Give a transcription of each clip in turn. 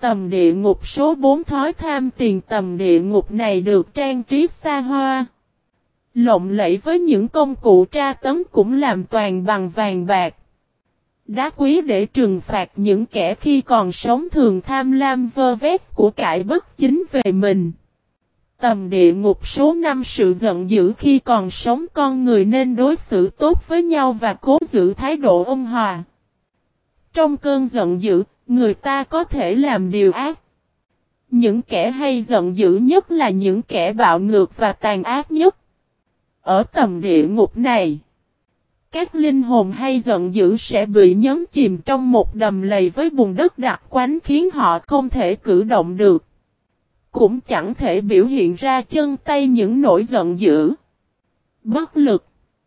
Tầm địa ngục số 4 thói tham tiền. Tầm địa ngục này được trang trí xa hoa, lộng lẫy với những công cụ tra tấn cũng làm toàn bằng vàng bạc, đá quý để trừng phạt những kẻ khi còn sống thường tham lam vơ vét của cải bất chính về mình. Tầm địa ngục số 5 sự giận dữ. Khi còn sống con người nên đối xử tốt với nhau và cố giữ thái độ ôn hòa. Trong cơn giận dữ, người ta có thể làm điều ác. Những kẻ hay giận dữ nhất là những kẻ bạo ngược và tàn ác nhất. Ở tầm địa ngục này, các linh hồn hay giận dữ sẽ bị nhấn chìm trong một đầm lầy với bùn đất đặc quánh khiến họ không thể cử động được, cũng chẳng thể biểu hiện ra chân tay những nỗi giận dữ, bất lực.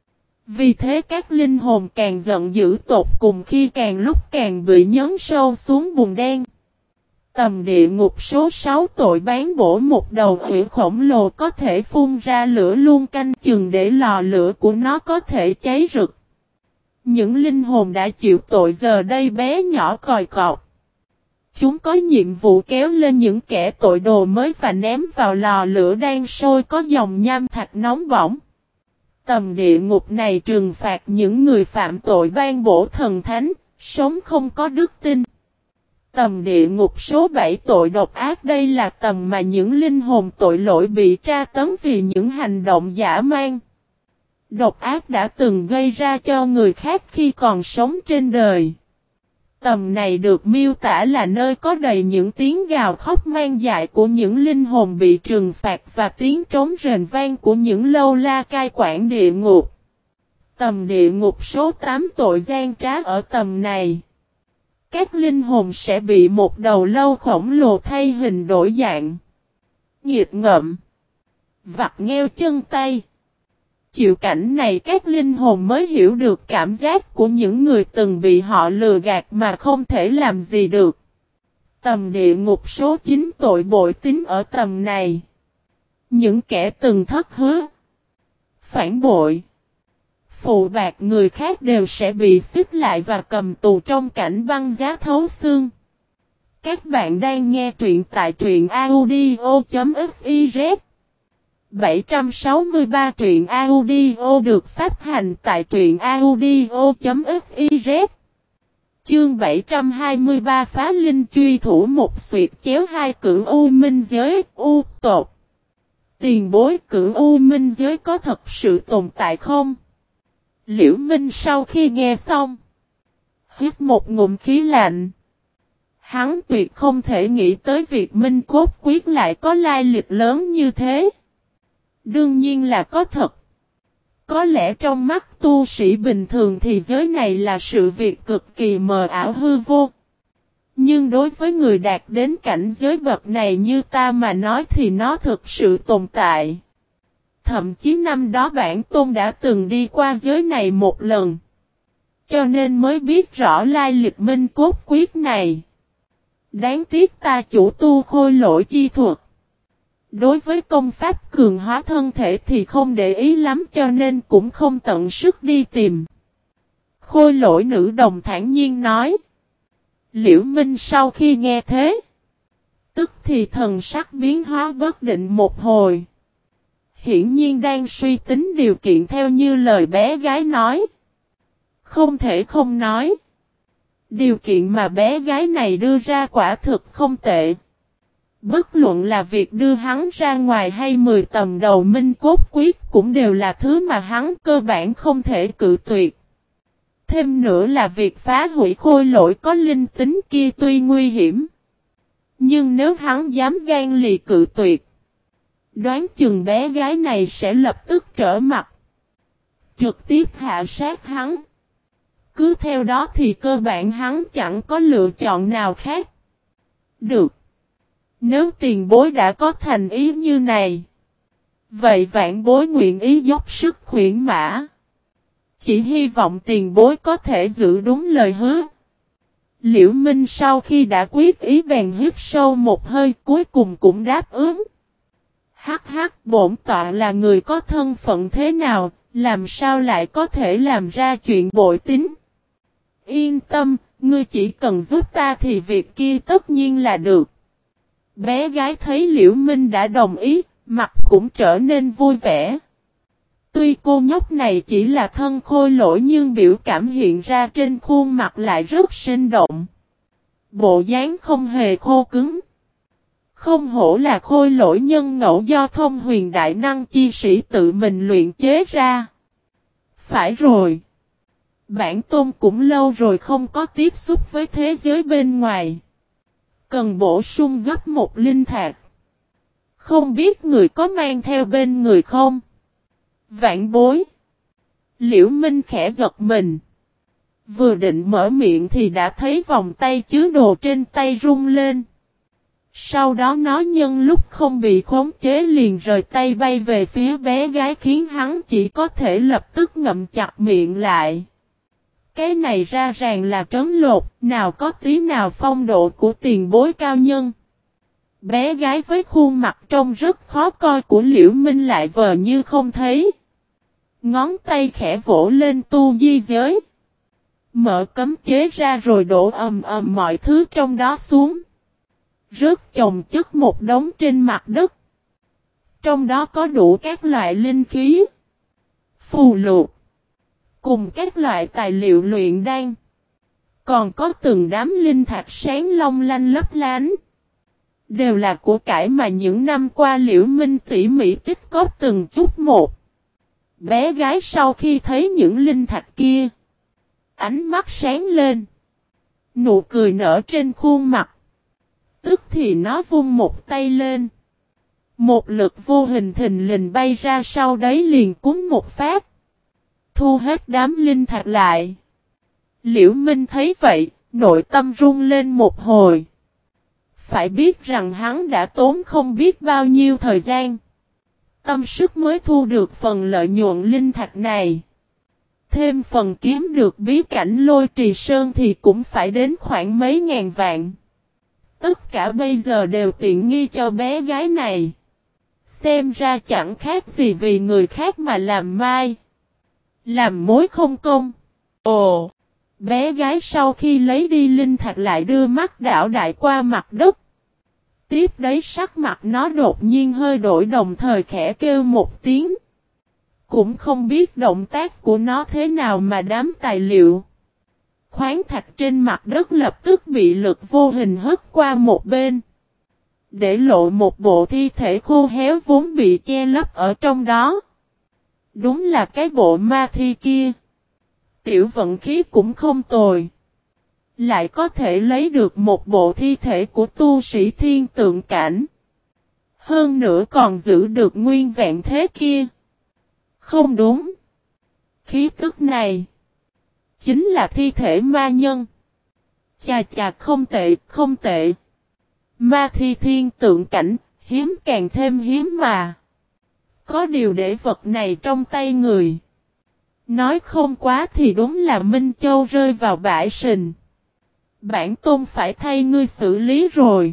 Vì thế các linh hồn càng giận dữ tột cùng khi càng lúc càng bị nhấn sâu xuống bùn đen. Tầm địa ngục số 6 tội bán bổ. Một đầu hủy khổng lồ có thể phun ra lửa luôn canh chừng để lò lửa của nó có thể cháy rực. Những linh hồn đã chịu tội giờ đây bé nhỏ còi cọc. Chúng có nhiệm vụ kéo lên những kẻ tội đồ mới và ném vào lò lửa đang sôi có dòng nham thạch nóng bỏng. Tầm địa ngục này trừng phạt những người phạm tội ban bổ thần thánh, sống không có đức tin. Tầm địa ngục số 7 tội độc ác. Đây là tầm mà những linh hồn tội lỗi bị tra tấn vì những hành động dã man, độc ác đã từng gây ra cho người khác khi còn sống trên đời. Tầm này được miêu tả là nơi có đầy những tiếng gào khóc man dại của những linh hồn bị trừng phạt và tiếng trống rền vang của những lâu la cai quản địa ngục. Tầm địa ngục số 8 tội gian trá. Ở tầm này, các linh hồn sẽ bị một đầu lâu khổng lồ thay hình đổi dạng, nghiệt ngợm, vặt ngheo chân tay. Chịu cảnh này các linh hồn mới hiểu được cảm giác của những người từng bị họ lừa gạt mà không thể làm gì được. Tầm địa ngục số 9 tội bội tín. Ở tầm này, những kẻ từng thất hứa, phản bội, phụ bạc người khác đều sẽ bị xích lại và cầm tù trong cảnh băng giá thấu xương. Các bạn đang nghe truyện tại truyện audio.fiz. 763 truyện audio được phát hành tại truyện audio.fiz. Chương 723 phá linh truy thủ. Một xuyệt chéo hai cửu u minh giới. U tột. Tiền bối, cửu u minh giới có thật sự tồn tại không? Liễu Minh sau khi nghe xong, hít một ngụm khí lạnh. Hắn tuyệt không thể nghĩ tới việc Minh Cốt Quyết lại có lai lịch lớn như thế. Đương nhiên là có thật. Có lẽ trong mắt tu sĩ bình thường thì giới này là sự việc cực kỳ mờ ảo hư vô. Nhưng đối với người đạt đến cảnh giới bậc này như ta mà nói thì nó thực sự tồn tại. Thậm chí năm đó bản tôn đã từng đi qua giới này một lần, cho nên mới biết rõ lai lịch Minh Cốt Quyết này. Đáng tiếc ta chủ tu khôi lỗi chi thuật, đối với công pháp cường hóa thân thể thì không để ý lắm cho nên cũng không tận sức đi tìm. Khôi lỗi nữ đồng thản nhiên nói. Liễu Minh sau khi nghe thế, tức thì thần sắc biến hóa bất định một hồi. Hiển nhiên đang suy tính điều kiện theo như lời bé gái nói. Không thể không nói, điều kiện mà bé gái này đưa ra quả thực không tệ. Bất luận là việc đưa hắn ra ngoài hay 10 tầm đầu Minh Cốt Quyết cũng đều là thứ mà hắn cơ bản không thể cự tuyệt. Thêm nữa là việc phá hủy khôi lỗi có linh tính kia tuy nguy hiểm, nhưng nếu hắn dám gan lì cự tuyệt, đoán chừng bé gái này sẽ lập tức trở mặt, trực tiếp hạ sát hắn. Cứ theo đó thì cơ bản hắn chẳng có lựa chọn nào khác. Được. Nếu tiền bối đã có thành ý như này, vậy vạn bối nguyện ý dốc sức khuyển mã. Chỉ hy vọng tiền bối có thể giữ đúng lời hứa. Liễu Minh sau khi đã quyết ý bèn hít sâu một hơi cuối cùng cũng đáp ứng. Hắc hắc, bổn tọa là người có thân phận thế nào, làm sao lại có thể làm ra chuyện bội tín. Yên tâm, Ngươi chỉ cần giúp ta thì việc kia tất nhiên là được. Bé gái thấy Liễu Minh đã đồng ý, mặt cũng trở nên vui vẻ. Tuy cô nhóc này chỉ là thân khôi lỗi nhưng biểu cảm hiện ra trên khuôn mặt lại rất sinh động. Bộ dáng không hề khô cứng. Không hổ là khôi lỗi nhân ngẫu do Thông Huyền Đại Năng chi sĩ tự mình luyện chế ra. Phải rồi. Bản tôn cũng lâu rồi không có tiếp xúc với thế giới bên ngoài. Cần bổ sung gấp một linh thạch. Không biết người có mang theo bên người không? Vạn bối. Liễu Minh khẽ giật mình. Vừa định mở miệng thì đã thấy vòng tay chứa đồ trên tay rung lên. Sau đó nó nhân lúc không bị khống chế liền rời tay bay về phía bé gái khiến hắn chỉ có thể lập tức ngậm chặt miệng lại. Cái này ra ràng là trấn lột, nào có tí nào phong độ của tiền bối cao nhân. Bé gái với khuôn mặt trông rất khó coi của Liễu Minh lại vờ như không thấy. Ngón tay khẽ vỗ lên tu di giới. Mở cấm chế ra rồi đổ ầm ầm mọi thứ trong đó xuống. Rớt chồng chất một đống trên mặt đất. Trong đó có đủ các loại linh khí, phù lục, cùng các loại tài liệu luyện đan. Còn có từng đám linh thạch sáng long lanh lấp lánh. Đều là của cải mà những năm qua Liễu Minh tỉ mỉ tích góp từng chút một. Bé gái sau khi thấy những linh thạch kia, ánh mắt sáng lên. Nụ cười nở trên khuôn mặt. Tức thì nó vung một tay lên. Một lực vô hình thình lình bay ra sau đấy liền cúng một phát. Thu hết đám linh thạch lại. Liễu Minh thấy vậy, nội tâm rung lên một hồi. Phải biết rằng hắn đã tốn không biết bao nhiêu thời gian. Tâm sức mới thu được phần lợi nhuận linh thạch này. Thêm phần kiếm được bí cảnh Lôi Trì Sơn thì cũng phải đến khoảng mấy ngàn vạn. Tất cả bây giờ đều tiện nghi cho bé gái này. Xem ra chẳng khác gì vì người khác mà làm mai. Làm mối không công. Ồ! Bé gái sau khi lấy đi linh thạch lại đưa mắt đảo đại qua mặt đất. Tiếp đấy sắc mặt nó đột nhiên hơi đổi đồng thời khẽ kêu một tiếng. Cũng không biết động tác của nó thế nào mà đám tài liệu, khoáng thạch trên mặt đất lập tức bị lực vô hình hất qua một bên. Để lộ một bộ thi thể khô héo vốn bị che lấp ở trong đó. Đúng là cái bộ ma thi kia. Tiểu vận khí cũng không tồi. Lại có thể lấy được một bộ thi thể của tu sĩ thiên tượng cảnh. Hơn nữa còn giữ được nguyên vẹn thế kia. Không đúng. Khí tức này chính là thi thể ma nhân. Chà chà không tệ, không tệ. Ma thi thiên tượng cảnh, hiếm càng thêm hiếm mà. Có điều để vật này trong tay người. Nói không quá thì đúng là Minh Châu rơi vào bãi sình. Bản tôn phải thay ngươi xử lý rồi.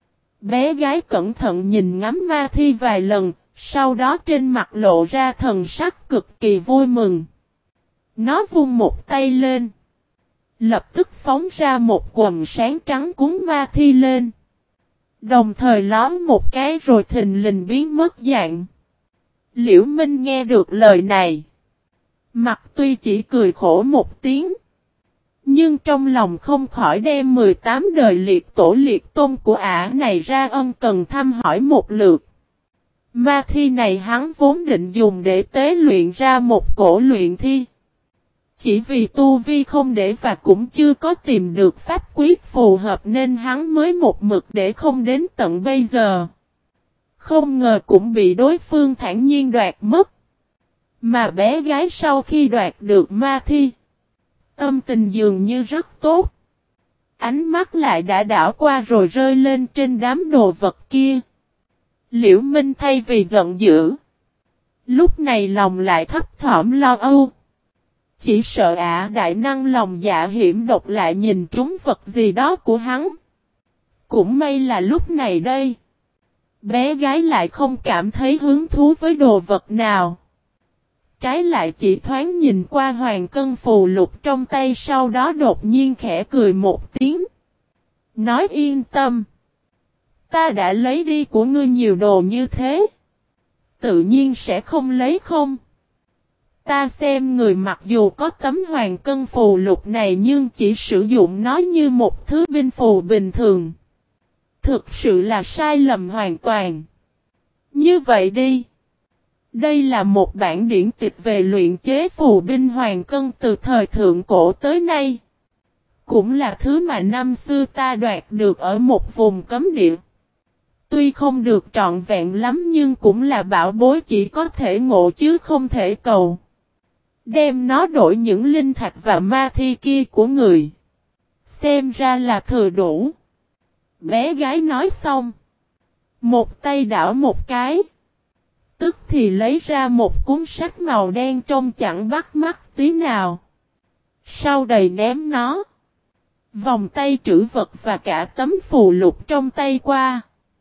Bé gái cẩn thận nhìn ngắm ma thi vài lần, sau đó trên mặt lộ ra thần sắc cực kỳ vui mừng. Nó vung một tay lên. Lập tức phóng ra một quầng sáng trắng cúng ma thi lên. Đồng thời lóm một cái rồi thình lình biến mất dạng. Liễu Minh nghe được lời này. Mặt tuy chỉ cười khổ một tiếng. Nhưng trong lòng không khỏi đem 18 đời liệt tổ liệt tôn của ả này ra ân cần thăm hỏi một lượt. Ma thi này hắn vốn định dùng để tế luyện ra một cổ luyện thi. Chỉ vì tu vi không để và cũng chưa có tìm được pháp quyết phù hợp nên hắn mới một mực để không đến tận bây giờ. Không ngờ cũng bị đối phương thản nhiên đoạt mất. Mà bé gái sau khi đoạt được ma thi, tâm tình dường như rất tốt. Ánh mắt lại đã đảo qua rồi rơi lên trên đám đồ vật kia. Liễu Minh thay vì giận dữ, lúc này lòng lại thấp thỏm lo âu. Chỉ sợ ả đại năng lòng dạ hiểm độc lại nhìn trúng vật gì đó của hắn. Cũng may là lúc này đây, bé gái lại không cảm thấy hứng thú với đồ vật nào. Trái lại chỉ thoáng nhìn qua hoàng cân phù lục trong tay, sau đó đột nhiên khẽ cười một tiếng. Nói yên tâm. Ta đã lấy đi của ngươi nhiều đồ như thế. Tự nhiên sẽ không lấy không. Ta xem người mặc dù có tấm hoàng cân phù lục này nhưng chỉ sử dụng nó như một thứ binh phù bình thường. Thực sự là sai lầm hoàn toàn. Như vậy đi. Đây là một bản điển tịch về luyện chế phù binh hoàng cân từ thời thượng cổ tới nay. Cũng là thứ mà năm xưa ta đoạt được ở một vùng cấm địa. Tuy không được trọn vẹn lắm nhưng cũng là bảo bối chỉ có thể ngộ chứ không thể cầu. Đem nó đổi những linh thạch và ma thi kia của người. Xem ra là thừa đủ. Bé gái nói xong. Một tay đảo một cái. Tức thì lấy ra một cuốn sách màu đen trông chẳng bắt mắt tí nào. Sau đầy ném nó. Vòng tay trữ vật và cả tấm phù lục trong tay qua.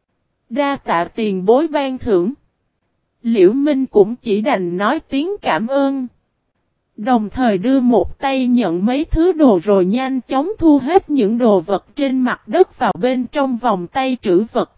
Đa tạ tiền bối ban thưởng. Liễu Minh cũng chỉ đành nói tiếng cảm ơn. Đồng thời đưa một tay nhận mấy thứ đồ rồi nhanh chóng thu hết những đồ vật trên mặt đất vào bên trong vòng tay trữ vật.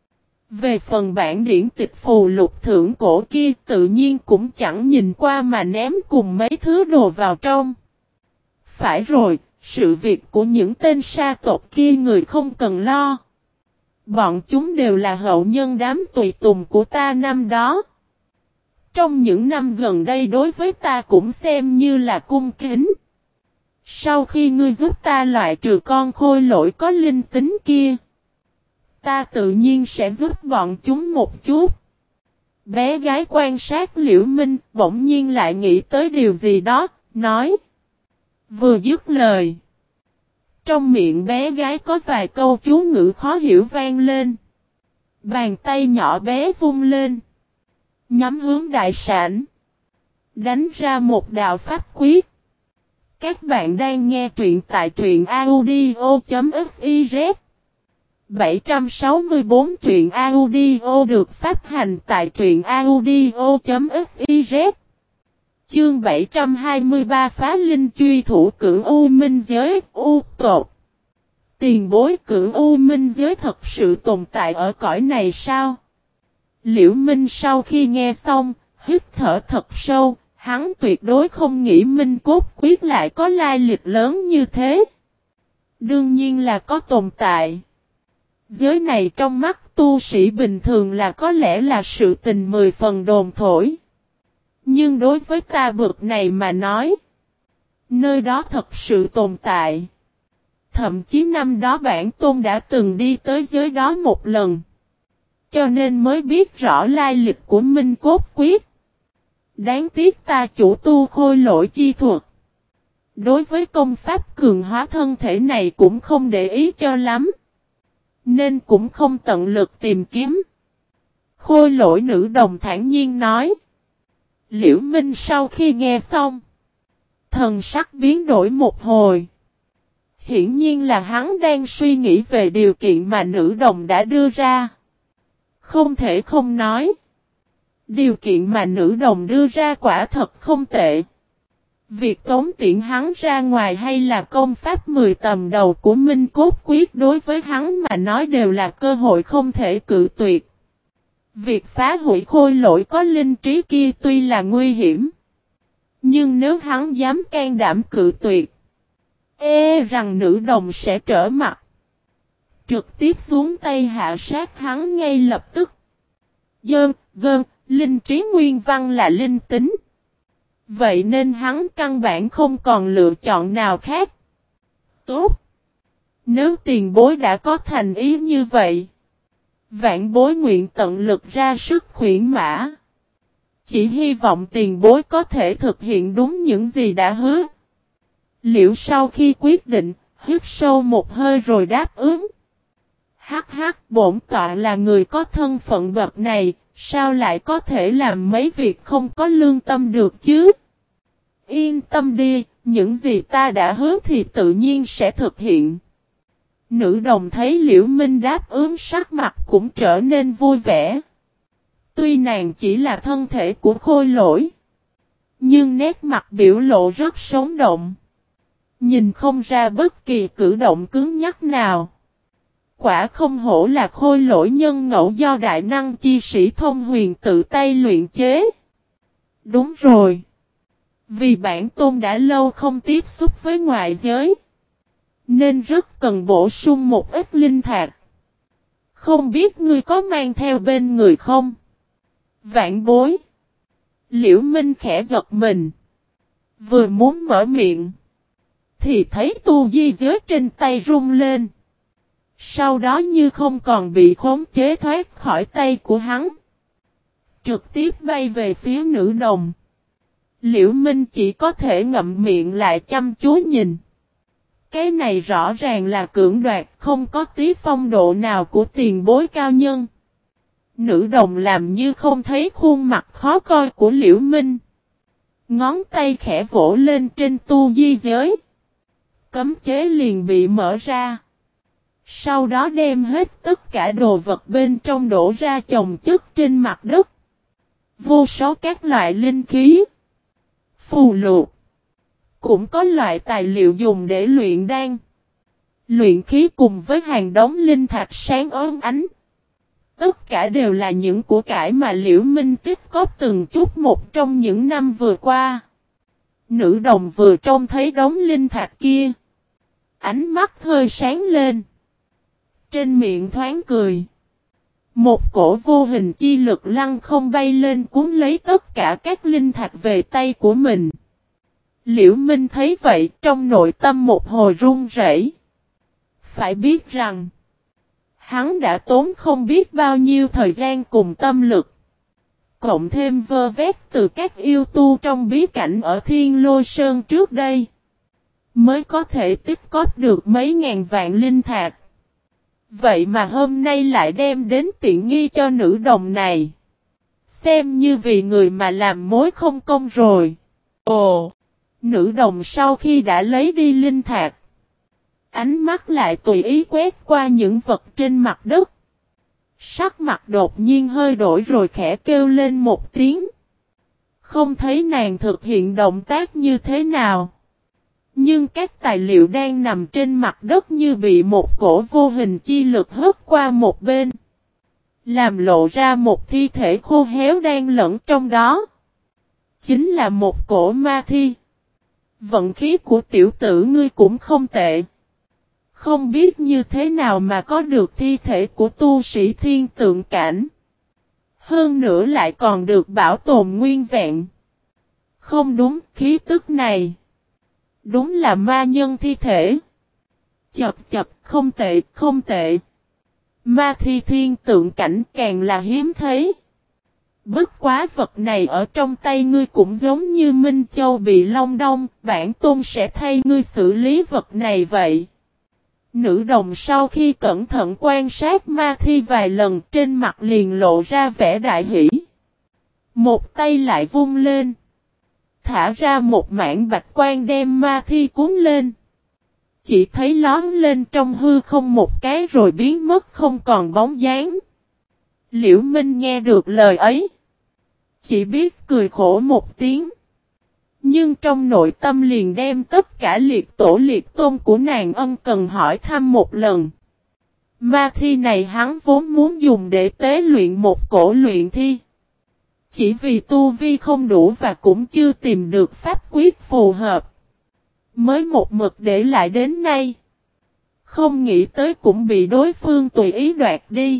Về phần bản điển tịch phù lục thượng cổ kia tự nhiên cũng chẳng nhìn qua mà ném cùng mấy thứ đồ vào trong. Phải rồi, sự việc của những tên sa tộc kia người không cần lo. Bọn chúng đều là hậu nhân đám tùy tùng của ta năm đó. Trong những năm gần đây đối với ta cũng xem như là cung kính. Sau khi ngươi giúp ta loại trừ con khôi lỗi có linh tính kia, ta tự nhiên sẽ giúp bọn chúng một chút. Bé gái quan sát Liễu Minh bỗng nhiên lại nghĩ tới điều gì đó, nói. Vừa dứt lời. Trong miệng bé gái có vài câu chú ngữ khó hiểu vang lên. Bàn tay nhỏ bé vung lên. Nhắm hướng đại sảnh. Đánh ra một đạo pháp quyết. Các bạn đang nghe truyện tại truyện audio.fiz 764 truyện audio được phát hành tại truyện audio.fiz. Chương 723 phá linh truy thủ cửu U Minh Giới U tột. Tiền bối cửu U Minh Giới thật sự tồn tại ở cõi này sao? Liễu Minh sau khi nghe xong, hít thở thật sâu, hắn tuyệt đối không nghĩ Minh Cốt Quyết lại có lai lịch lớn như thế. Đương nhiên là có tồn tại. Giới này trong mắt tu sĩ bình thường là có lẽ là sự tình 10 phần đồn thổi. Nhưng đối với ta bực này mà nói, nơi đó thật sự tồn tại. Thậm chí năm đó bản tôn đã từng đi tới giới đó một lần. Cho nên mới biết rõ lai lịch của Minh Cốt Quyết. Đáng tiếc ta chủ tu khôi lỗi chi thuật. Đối với công pháp cường hóa thân thể này cũng không để ý cho lắm. Nên cũng không tận lực tìm kiếm. Khôi lỗi nữ đồng thản nhiên nói. Liễu Minh sau khi nghe xong. Thần sắc biến đổi một hồi. Hiển nhiên là hắn đang suy nghĩ về điều kiện mà nữ đồng đã đưa ra. Không thể không nói. Điều kiện mà nữ đồng đưa ra quả thật không tệ. Việc tống tiễn hắn ra ngoài hay là công pháp 10 tầm đầu của Minh Cốt Quyết đối với hắn mà nói đều là cơ hội không thể cự tuyệt. Việc phá hủy khôi lỗi có linh trí kia tuy là nguy hiểm. Nhưng nếu hắn dám can đảm cự tuyệt, rằng nữ đồng sẽ trở mặt. Trực tiếp xuống tay hạ sát hắn ngay lập tức. Linh trí nguyên văn là linh tính. Vậy nên hắn căn bản không còn lựa chọn nào khác. Tốt. Nếu tiền bối đã có thành ý như vậy, vạn bối nguyện tận lực ra sức khuyển mã. Chỉ hy vọng tiền bối có thể thực hiện đúng những gì đã hứa. Liễu sau khi quyết định, hít sâu một hơi rồi đáp ứng. Bổn tọa là người có thân phận bậc này, sao lại có thể làm mấy việc không có lương tâm được chứ? Yên tâm đi, những gì ta đã hứa thì tự nhiên sẽ thực hiện. Nữ đồng thấy Liễu Minh đáp ứng sắc mặt cũng trở nên vui vẻ. Tuy nàng chỉ là thân thể của khôi lỗi, Nhưng nét mặt biểu lộ rất sống động. Nhìn không ra bất kỳ cử động cứng nhắc nào. Quả không hổ là khôi lỗi nhân ngẫu do đại năng chi sĩ Thông Huyền tự tay luyện chế. Đúng rồi. Vì bản tôn đã lâu không tiếp xúc với ngoại giới. Nên rất cần bổ sung một ít linh thạch. Không biết ngươi có mang theo bên người không? Vạn bối. Liễu Minh khẽ giật mình. Vừa muốn mở miệng. Thì thấy tu di giới trên tay rung lên. Sau đó như không còn bị khống chế thoát khỏi tay của hắn. Trực tiếp bay về phía nữ đồng. Liễu Minh chỉ có thể ngậm miệng lại chăm chú nhìn. Cái này rõ ràng là cưỡng đoạt, không có tí phong độ nào của tiền bối cao nhân. Nữ đồng làm như không thấy khuôn mặt khó coi của Liễu Minh. Ngón tay khẽ vỗ lên trên tu di giới. Cấm chế liền bị mở ra. Sau đó đem hết tất cả đồ vật bên trong đổ ra chồng chất trên mặt đất. Vô số các loại linh khí, phù lục. Cũng có loại tài liệu dùng để luyện đan. Luyện khí cùng với hàng đống linh thạch sáng óng ánh. Tất cả đều là những của cải mà Liễu Minh tích góp từng chút một trong những năm vừa qua. Nữ đồng vừa trông thấy đống linh thạch kia. Ánh mắt hơi sáng lên. Trên miệng thoáng cười. Một cổ vô hình chi lực lăng không bay lên cuốn lấy tất cả các linh thạch về tay của mình. Liễu Minh thấy vậy trong nội tâm một hồi run rẩy. Phải biết rằng, hắn đã tốn không biết bao nhiêu thời gian cùng tâm lực. Cộng thêm vơ vét từ các yêu tu trong bí cảnh ở Thiên Lôi Sơn trước đây. Mới có thể tích góp được mấy ngàn vạn linh thạch. Vậy mà hôm nay lại đem đến tiện nghi cho nữ đồng này. Xem như vì người mà làm mối không công rồi. Ồ! Nữ đồng sau khi đã lấy đi linh thạch. Ánh mắt lại tùy ý quét qua những vật trên mặt đất. Sắc mặt đột nhiên hơi đổi rồi khẽ kêu lên một tiếng. Không thấy nàng thực hiện động tác như thế nào. Nhưng các tài liệu đang nằm trên mặt đất như bị một cổ vô hình chi lực hất qua một bên. Làm lộ ra một thi thể khô héo đang lẫn trong đó. Chính là một cổ ma thi. Vận khí của tiểu tử ngươi cũng không tệ. Không biết như thế nào mà có được thi thể của tu sĩ thiên tượng cảnh. Hơn nữa lại còn được bảo tồn nguyên vẹn. Không đúng, khí tức này. Đúng là ma nhân thi thể. Chập chập, không tệ, không tệ. Ma thi thiên tượng cảnh càng là hiếm thấy. Bất quá vật này ở trong tay ngươi cũng giống như Minh Châu bị long đong, bản tôn sẽ thay ngươi xử lý vật này vậy. Nữ đồng sau khi cẩn thận quan sát ma thi vài lần trên mặt liền lộ ra vẻ đại hỷ. Một tay lại vung lên. Thả ra một mảng bạch quang đem ma thi cuốn lên. Chỉ thấy lón lên trong hư không một cái rồi biến mất không còn bóng dáng. Liễu Minh nghe được lời ấy. Chỉ biết cười khổ một tiếng. Nhưng trong nội tâm liền đem tất cả liệt tổ liệt tôn của nàng ân cần hỏi thăm một lần. Ma thi này hắn vốn muốn dùng để tế luyện một cổ luyện thi. Chỉ vì tu vi không đủ và cũng chưa tìm được pháp quyết phù hợp. Mới một mực để lại đến nay. Không nghĩ tới cũng bị đối phương tùy ý đoạt đi.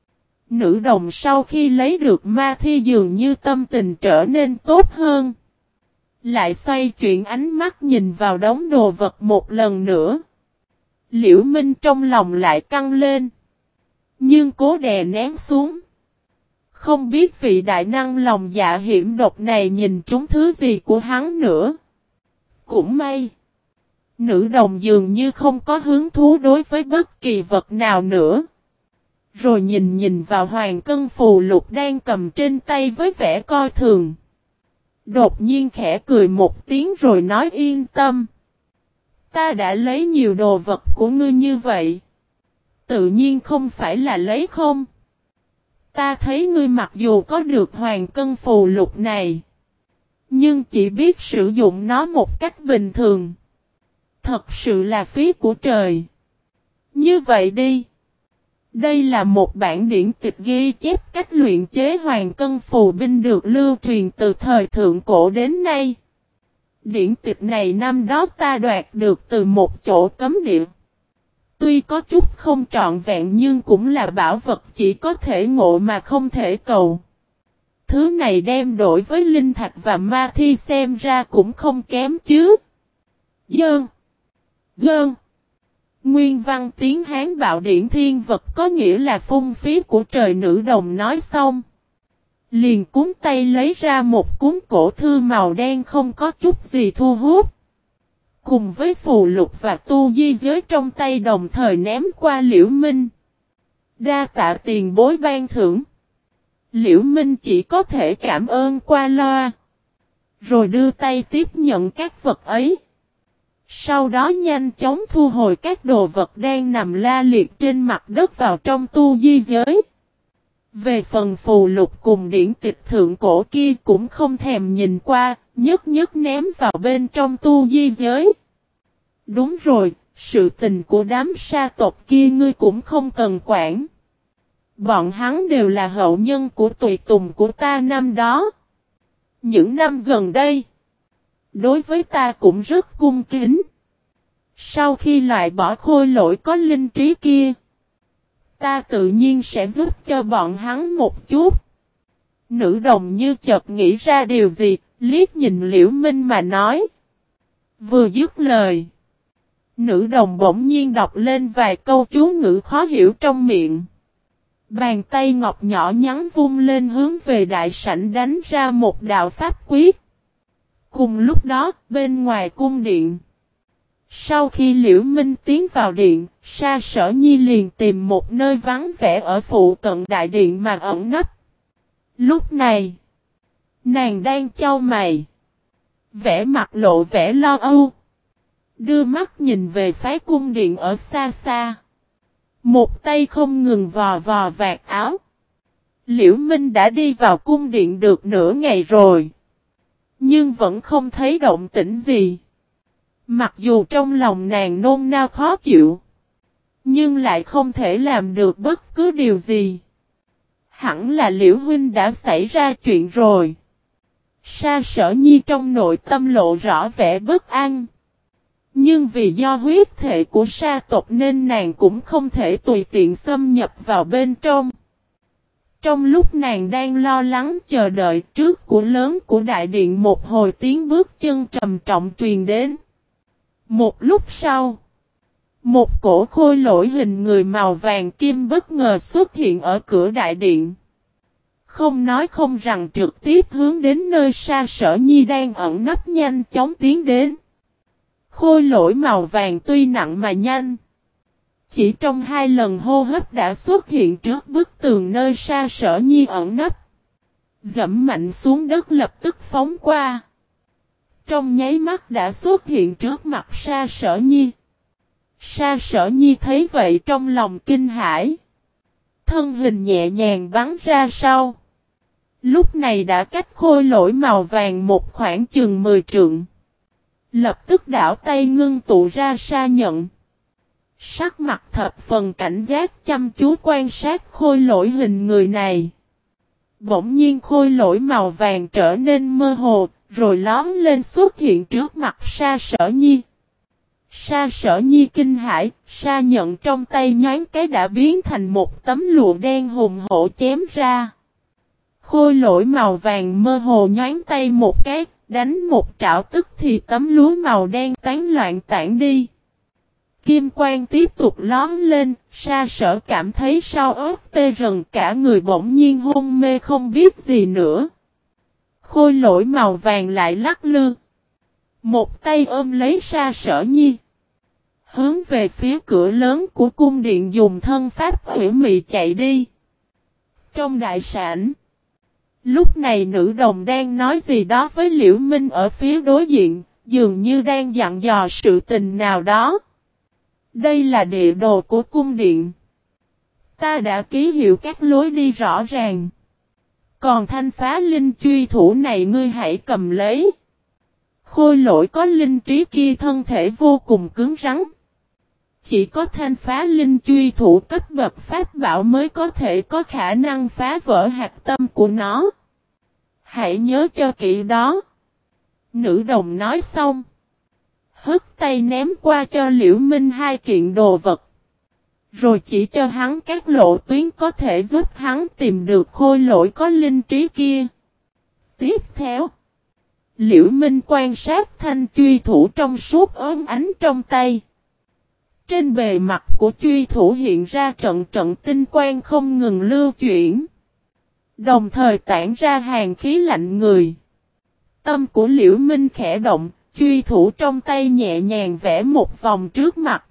Nữ đồng sau khi lấy được ma thi dường như tâm tình trở nên tốt hơn. Lại xoay chuyển ánh mắt nhìn vào đống đồ vật một lần nữa. Liễu Minh trong lòng lại căng lên. Nhưng cố đè nén xuống. Không biết vị đại năng lòng dạ hiểm độc này nhìn trúng thứ gì của hắn nữa. Cũng may. Nữ đồng dường như không có hứng thú đối với bất kỳ vật nào nữa. Rồi nhìn vào hoàng cân phù lục đang cầm trên tay với vẻ coi thường. Đột nhiên khẽ cười một tiếng rồi nói yên tâm. Ta đã lấy nhiều đồ vật của ngươi như vậy. Tự nhiên không phải là lấy không. Ta thấy ngươi mặc dù có được hoàng cân phù lục này. Nhưng chỉ biết sử dụng nó một cách bình thường. Thật sự là phí của trời. Như vậy đi. Đây là một bản điển tịch ghi chép cách luyện chế hoàng cân phù binh được lưu truyền từ thời thượng cổ đến nay. Điển tịch này năm đó ta đoạt được từ một chỗ cấm địa. Tuy có chút không trọn vẹn nhưng cũng là bảo vật chỉ có thể ngộ mà không thể cầu. Thứ này đem đổi với linh thạch và ma thi xem ra cũng không kém chứ. Dơn. Gơn. Nguyên văn tiếng Hán bạo điển thiên vật có nghĩa là phung phí của trời. Nữ đồng nói xong. Liền cuốn tay lấy ra một cuốn cổ thư màu đen không có chút gì thu hút. Cùng với phù lục và tu di giới trong tay đồng thời ném qua Liễu Minh. Đa tạ tiền bối ban thưởng. Liễu Minh chỉ có thể cảm ơn qua loa. Rồi đưa tay tiếp nhận các vật ấy. Sau đó nhanh chóng thu hồi các đồ vật đang nằm la liệt trên mặt đất vào trong tu di giới. Về phần phù lục cùng điển tịch thượng cổ kia cũng không thèm nhìn qua, nhất nhất ném vào bên trong tu di giới. Đúng rồi, sự tình của đám sa tộc kia ngươi cũng không cần quản. Bọn hắn đều là hậu nhân của tùy tùng của ta năm đó. Những năm gần đây, đối với ta cũng rất cung kính. Sau khi loại bỏ khôi lỗi có linh trí kia, ta tự nhiên sẽ giúp cho bọn hắn một chút. Nữ đồng như chợt nghĩ ra điều gì, liếc nhìn Liễu Minh mà nói. Vừa dứt lời, nữ đồng bỗng nhiên đọc lên vài câu chú ngữ khó hiểu trong miệng. Bàn tay ngọc nhỏ nhắn vung lên hướng về đại sảnh đánh ra một đạo pháp quyết. Cùng lúc đó, bên ngoài cung điện. Sau khi Liễu Minh tiến vào điện, Sa Sở Nhi liền tìm một nơi vắng vẻ ở phụ cận đại điện mà ẩn nấp. Lúc này, nàng đang chau mày, vẻ mặt lộ vẻ lo âu, đưa mắt nhìn về phái cung điện ở xa xa. Một tay không ngừng vò vò vạt áo. Liễu Minh đã đi vào cung điện được nửa ngày rồi, nhưng vẫn không thấy động tĩnh gì. Mặc dù trong lòng nàng nôn nao khó chịu, nhưng lại không thể làm được bất cứ điều gì. Hẳn là Liễu huynh đã xảy ra chuyện rồi. Sa Sở Nhi trong nội tâm lộ rõ vẻ bất an. Nhưng vì do huyết thể của sa tộc nên nàng cũng không thể tùy tiện xâm nhập vào bên trong. Trong lúc nàng đang lo lắng chờ đợi trước cửa lớn của đại điện một hồi tiếng bước chân trầm trọng truyền đến. Một lúc sau, một cổ khôi lỗi hình người màu vàng kim bất ngờ xuất hiện ở cửa đại điện. Không nói không rằng trực tiếp hướng đến nơi Sa Sở Nhi đang ẩn nấp nhanh chóng tiến đến. Khôi lỗi màu vàng tuy nặng mà nhanh. Chỉ trong 2 lần hô hấp đã xuất hiện trước bức tường nơi Sa Sở Nhi ẩn nấp. Dẫm mạnh xuống đất lập tức phóng qua. Trong nháy mắt đã xuất hiện trước mặt Sa Sở Nhi. Sa Sở Nhi thấy vậy trong lòng kinh hãi. Thân hình nhẹ nhàng bắn ra sau. Lúc này đã cách khôi lỗi màu vàng một khoảng chừng 10 trượng. Lập tức đảo tay ngưng tụ ra sa nhận. Sắc mặt thập phần cảnh giác chăm chú quan sát khôi lỗi hình người này. Bỗng nhiên khôi lỗi màu vàng trở nên mơ hồ, rồi lóm lên xuất hiện trước mặt Sa Sở Nhi. Sa Sở Nhi kinh hãi, sa nhận trong tay nhoáng cái đã biến thành một tấm lụa đen hùng hổ chém ra. Khôi lỗi màu vàng mơ hồ nhoáng tay một cái, đánh một trảo tức thì tấm lúa màu đen tán loạn tản đi. Kim quang tiếp tục lóm lên, Sa Sở cảm thấy sau ớt tê rần cả người bỗng nhiên hôn mê không biết gì nữa. Khôi lỗi màu vàng lại lắc lư. Một tay ôm lấy Sa Sở Nhi. Hướng về phía cửa lớn của cung điện dùng thân pháp ủy mị chạy đi. Trong đại sảnh. Lúc này nữ đồng đang nói gì đó với Liễu Minh ở phía đối diện, dường như đang dặn dò sự tình nào đó. Đây là địa đồ của cung điện. Ta đã ký hiệu các lối đi rõ ràng. Còn thanh phá linh truy thủ này ngươi hãy cầm lấy. Khôi lỗi có linh trí kia thân thể vô cùng cứng rắn. Chỉ có thanh phá linh truy thủ cấp bậc pháp bảo mới có thể có khả năng phá vỡ hạt tâm của nó. Hãy nhớ cho kỹ đó. Nữ đồng nói xong. Hất tay ném qua cho Liễu Minh hai kiện đồ vật. Rồi chỉ cho hắn các lộ tuyến có thể giúp hắn tìm được khôi lỗi có linh trí kia. Tiếp theo. Liễu Minh quan sát thanh truy thủ trong suốt óng ánh trong tay. Trên bề mặt của truy thủ hiện ra trận trận tinh quang không ngừng lưu chuyển. Đồng thời tản ra hàn khí lạnh người. Tâm của Liễu Minh khẽ động, truy thủ trong tay nhẹ nhàng vẽ một vòng trước mặt.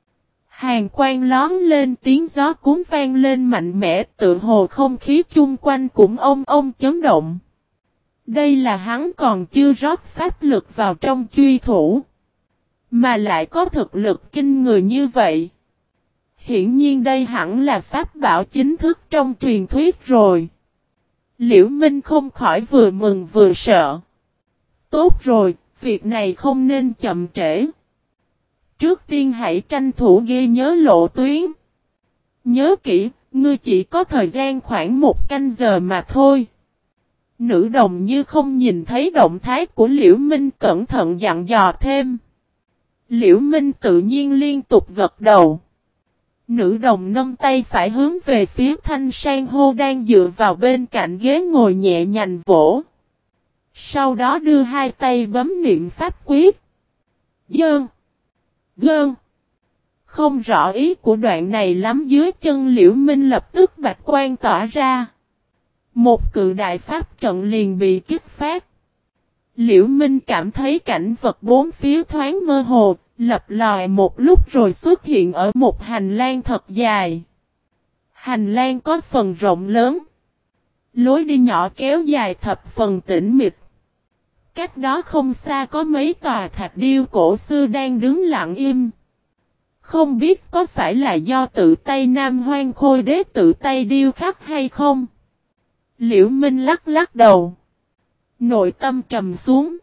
Hàn quang lón lên, tiếng gió cuốn vang lên mạnh mẽ, tự hồ không khí chung quanh cũng ông chấn động. Đây là hắn còn chưa rót pháp lực vào trong truy thủ. Mà lại có thực lực kinh người như vậy. Hiển nhiên đây hẳn là pháp bảo chính thức trong truyền thuyết rồi. Liễu Minh không khỏi vừa mừng vừa sợ. Tốt rồi, việc này không nên chậm trễ. Trước tiên hãy tranh thủ ghi nhớ lộ tuyến. Nhớ kỹ, ngươi chỉ có thời gian khoảng 1 canh giờ mà thôi. Nữ đồng như không nhìn thấy động thái của Liễu Minh, cẩn thận dặn dò thêm. Liễu Minh tự nhiên liên tục gật đầu. Nữ đồng nâng tay phải hướng về phía thanh san hô đang dựa vào bên cạnh ghế ngồi nhẹ nhàng vỗ. Sau đó đưa hai tay bấm niệm pháp quyết. Dơn. Gơn. Không rõ ý của đoạn này lắm, dưới chân Liễu Minh lập tức bạch quang tỏa ra. Một cự đại pháp trận liền bị kích phát. Liễu Minh cảm thấy cảnh vật bốn phía thoáng mơ hồ, lập lòi một lúc rồi xuất hiện ở một hành lang thật dài. Hành lang có phần rộng lớn. Lối đi nhỏ kéo dài thập phần tĩnh mịch. Cách đó không xa có mấy tòa thạch điêu cổ xưa đang đứng lặng im. Không biết có phải là do tự tay Nam Hoang Khôi Đế tự tay điêu khắc hay không? Liễu Minh lắc lắc đầu. Nội tâm trầm xuống.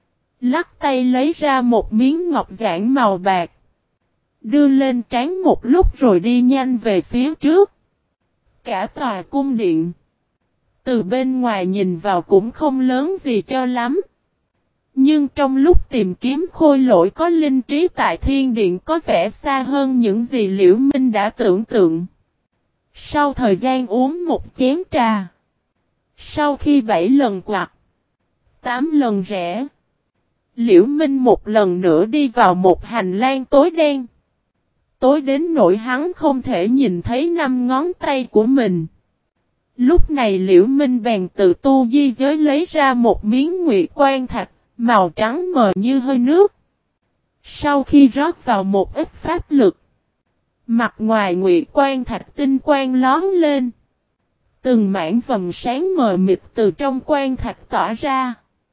Lắc tay lấy ra một miếng ngọc giản màu bạc. Đưa lên trán một lúc rồi đi nhanh về phía trước. Cả tòa cung điện. Từ bên ngoài nhìn vào cũng không lớn gì cho lắm. Nhưng trong lúc tìm kiếm khôi lỗi có linh trí tại thiên điện có vẻ xa hơn những gì Liễu Minh đã tưởng tượng. Sau thời gian uống một chén trà. Sau khi 7 lần quạt. 8 lần rẽ. Liễu Minh một lần nữa đi vào một hành lang tối đen. Tối đến nỗi hắn không thể nhìn thấy 5 ngón tay của mình. Lúc này Liễu Minh bèn từ tu di giới lấy ra một miếng nguyệt quan thạch, màu trắng mờ như hơi nước. Sau khi rót vào một ít pháp lực, mặt ngoài nguyệt quan thạch tinh quang lón lên. Từng mảng vầng sáng mờ mịt từ trong quan thạch tỏa ra.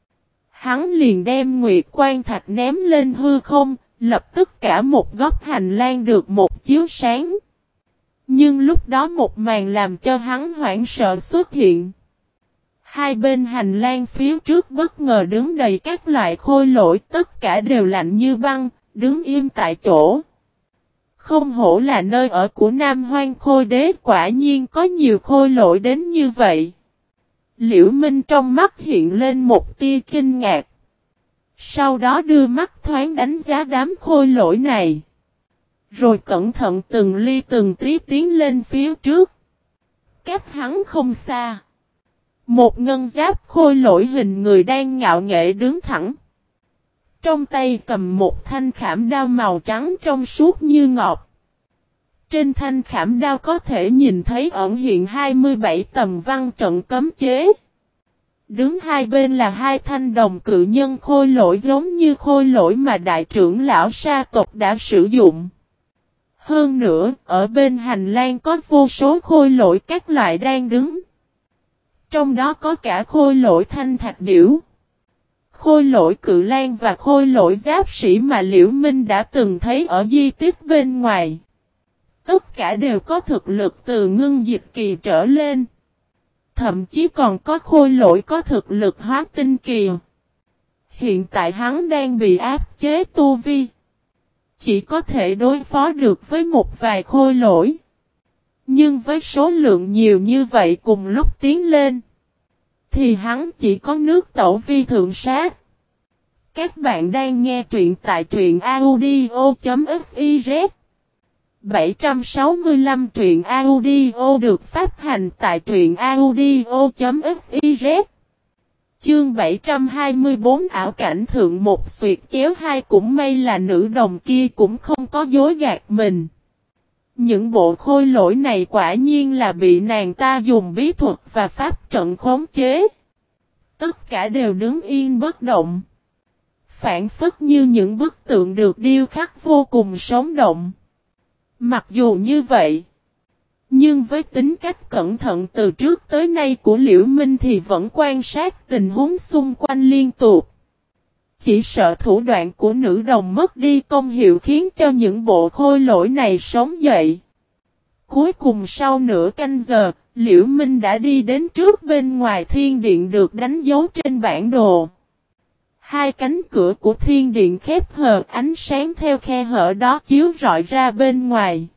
Hắn liền đem nguyệt quan thạch ném lên hư không, lập tức cả một góc hành lang được một chiếu sáng. Nhưng lúc đó một màn làm cho hắn hoảng sợ xuất hiện. Hai bên hành lang phía trước bất ngờ đứng đầy các loại khôi lỗi, tất cả đều lạnh như băng, đứng im tại chỗ. Không hổ là nơi ở của Nam Hoang Khôi Đế, quả nhiên có nhiều khôi lỗi đến như vậy. Liễu Minh trong mắt hiện lên một tia kinh ngạc. Sau đó đưa mắt thoáng đánh giá đám khôi lỗi này. Rồi cẩn thận từng ly từng tí tiến lên phía trước. Cách hắn không xa. Một ngân giáp khôi lỗi hình người đang ngạo nghễ đứng thẳng. Trong tay cầm một thanh khảm đao màu trắng trong suốt như ngọc. Trên thanh khảm đao có thể nhìn thấy ẩn hiện 27 tầm văn trận cấm chế. Đứng hai bên là hai thanh đồng cự nhân khôi lỗi giống như khôi lỗi mà đại trưởng lão sa tộc đã sử dụng. Hơn nữa, ở bên hành lang có vô số khôi lỗi các loại đang đứng. Trong đó có cả khôi lỗi thanh thạch điểu, khôi lỗi cự lang và khôi lỗi giáp sĩ mà Liễu Minh đã từng thấy ở di tích bên ngoài. Tất cả đều có thực lực từ ngưng dịch kỳ trở lên. Thậm chí còn có khôi lỗi có thực lực hóa tinh kỳ. Hiện tại hắn đang bị áp chế tu vi. Chỉ có thể đối phó được với một vài khôi lỗi. Nhưng với số lượng nhiều như vậy cùng lúc tiến lên. Thì hắn chỉ có nước tẩu vi thượng sát. Các bạn đang nghe truyện tại truyện audio.fiz 765 truyện audio được phát hành tại truyện audio.fiz. Chương 724 ảo cảnh thượng một xuyệt chéo hai. Cũng may là nữ đồng kia cũng không có dối gạt mình. Những bộ khôi lỗi này quả nhiên là bị nàng ta dùng bí thuật và pháp trận khống chế. Tất cả đều đứng yên bất động. Phản phất như những bức tượng được điêu khắc vô cùng sống động. Mặc dù như vậy, nhưng với tính cách cẩn thận từ trước tới nay của Liễu Minh thì vẫn quan sát tình huống xung quanh liên tục. Chỉ sợ thủ đoạn của nữ đồng mất đi công hiệu khiến cho những bộ khôi lỗi này sống dậy. Cuối cùng sau nửa canh giờ, Liễu Minh đã đi đến trước bên ngoài thiên điện được đánh dấu trên bản đồ. Hai cánh cửa của thiên điện khép hờ, ánh sáng theo khe hở đó chiếu rọi ra bên ngoài.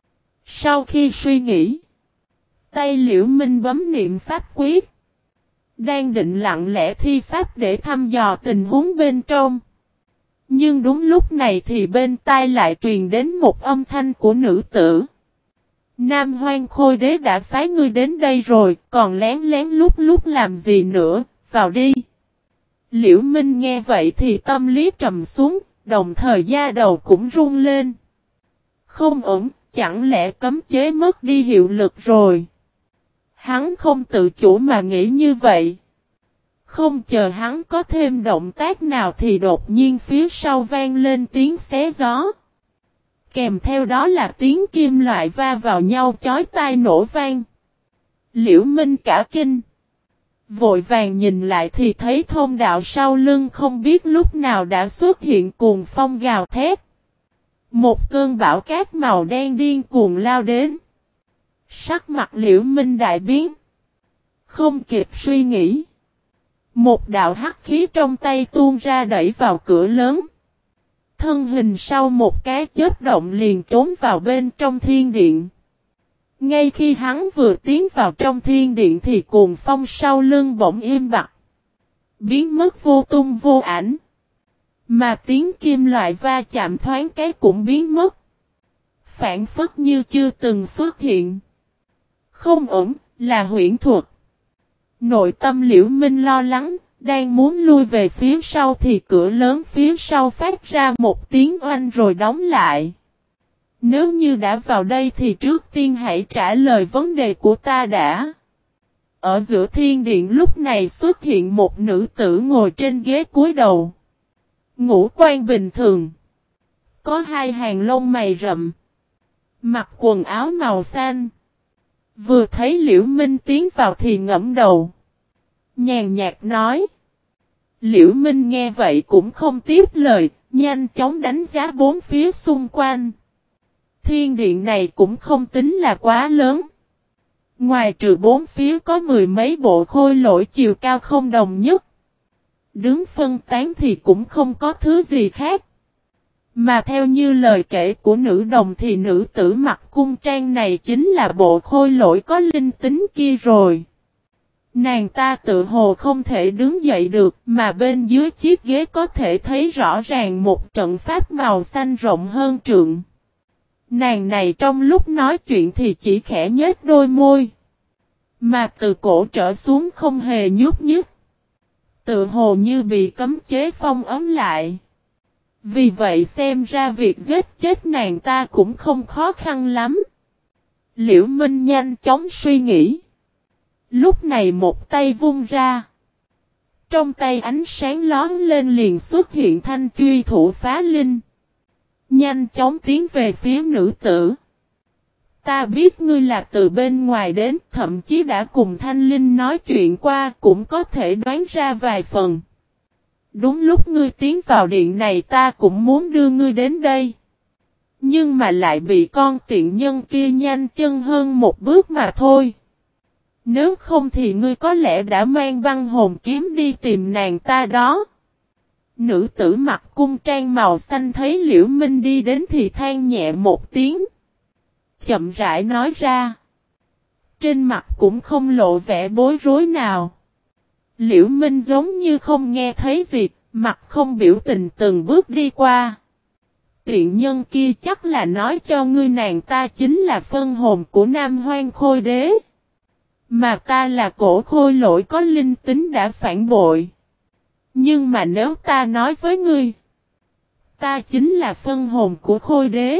Sau khi suy nghĩ, tay Liễu Minh bấm niệm pháp quyết. Đang định lặng lẽ thi pháp để thăm dò tình huống bên trong. Nhưng đúng lúc này thì bên tai lại truyền đến một âm thanh của nữ tử. Nam Hoang Khôi Đế đã phái ngươi đến đây rồi, còn lén lén lút lút làm gì nữa, vào đi. Liễu Minh nghe vậy thì tâm lý trầm xuống, đồng thời da đầu cũng run lên. Không ổn, chẳng lẽ cấm chế mất đi hiệu lực rồi. Hắn không tự chủ mà nghĩ như vậy. Không chờ hắn có thêm động tác nào thì đột nhiên phía sau vang lên tiếng xé gió. Kèm theo đó là tiếng kim loại va vào nhau chói tai nổ vang. Liễu Minh cả kinh. Vội vàng nhìn lại thì thấy thông đạo sau lưng không biết lúc nào đã xuất hiện cuồng phong gào thét. Một cơn bão cát màu đen điên cuồng lao đến. Sắc mặt Liễu Minh đại biến. Không kịp suy nghĩ. Một đạo hắc khí trong tay tuôn ra đẩy vào cửa lớn. Thân hình sau một cái chớp động liền trốn vào bên trong thiên điện. Ngay khi hắn vừa tiến vào trong thiên điện thì cuồng phong sau lưng bỗng im bặt. Biến mất vô tung vô ảnh. Mà tiếng kim loại va chạm thoáng cái cũng biến mất. Phản phất như chưa từng xuất hiện. Không ổn, là huyễn thuật. Nội tâm Liễu Minh lo lắng, đang muốn lui về phía sau thì cửa lớn phía sau phát ra một tiếng oanh rồi đóng lại. Nếu như đã vào đây thì trước tiên hãy trả lời vấn đề của ta đã. Ở giữa thiên điện lúc này xuất hiện một nữ tử ngồi trên ghế cúi đầu. Ngũ quan bình thường. Có hai hàng lông mày rậm. Mặc quần áo màu xanh. Vừa thấy Liễu Minh tiến vào thì ngẫm đầu. Nhàn nhạt nói. Liễu Minh nghe vậy cũng không tiếp lời, nhanh chóng đánh giá bốn phía xung quanh. Thiên điện này cũng không tính là quá lớn. Ngoài trừ bốn phía có mười mấy bộ khôi lỗi chiều cao không đồng nhất. Đứng phân tán thì cũng không có thứ gì khác. Mà theo như lời kể của nữ đồng thì nữ tử mặc cung trang này chính là bộ khôi lỗi có linh tính kia rồi. Nàng ta tự hồ không thể đứng dậy được mà bên dưới chiếc ghế có thể thấy rõ ràng một trận pháp màu xanh rộng hơn trượng. Nàng này trong lúc nói chuyện thì chỉ khẽ nhếch đôi môi. Mà từ cổ trở xuống không hề nhúc nhích. Tự hồ như bị cấm chế phong ấn lại. Vì vậy xem ra việc giết chết nàng ta cũng không khó khăn lắm. Liễu Minh nhanh chóng suy nghĩ. Lúc này một tay vung ra. Trong tay ánh sáng lóe lên liền xuất hiện thanh truy thủ phá linh. Nhanh chóng tiến về phía nữ tử. Ta biết ngươi là từ bên ngoài đến, thậm chí đã cùng Thanh Linh nói chuyện qua, cũng có thể đoán ra vài phần. Đúng lúc ngươi tiến vào điện này ta cũng muốn đưa ngươi đến đây. Nhưng mà lại bị con tiện nhân kia nhanh chân hơn một bước mà thôi. Nếu không thì ngươi có lẽ đã mang băng hồn kiếm đi tìm nàng ta đó. Nữ tử mặc cung trang màu xanh thấy Liễu Minh đi đến thì than nhẹ một tiếng. Chậm rãi nói ra. Trên mặt cũng không lộ vẻ bối rối nào. Liễu Minh giống như không nghe thấy gì, mặt không biểu tình từng bước đi qua. Tiện nhân kia chắc là nói cho ngươi nàng ta chính là phân hồn của Nam Hoang Khôi Đế. Mà ta là cổ khôi lỗi có linh tính đã phản bội. Nhưng mà nếu ta nói với ngươi, ta chính là phân hồn của Khôi Đế.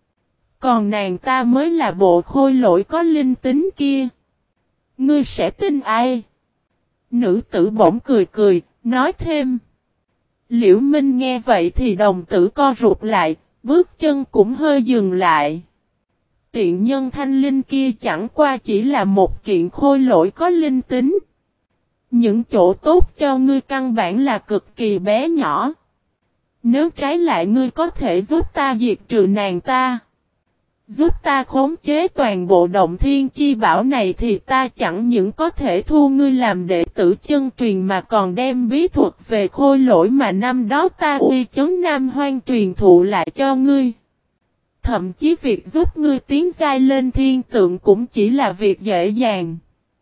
Còn nàng ta mới là bộ khôi lỗi có linh tính kia. Ngươi sẽ tin ai? Nữ tử bỗng cười cười, nói thêm. Liễu Minh nghe vậy thì đồng tử co rụt lại, bước chân cũng hơi dừng lại. Tiện nhân thanh linh kia chẳng qua chỉ là một kiện khôi lỗi có linh tính. Những chỗ tốt cho ngươi căn bản là cực kỳ bé nhỏ. Nếu trái lại ngươi có thể giúp ta diệt trừ nàng ta, giúp ta khống chế toàn bộ động thiên chi bảo này thì ta chẳng những có thể thu ngươi làm đệ tử chân truyền mà còn đem bí thuật về khôi lỗi mà năm đó ta uy chấn Nam Hoang truyền thụ lại cho ngươi. Thậm chí việc giúp ngươi tiến giai lên thiên tượng cũng chỉ là việc dễ dàng.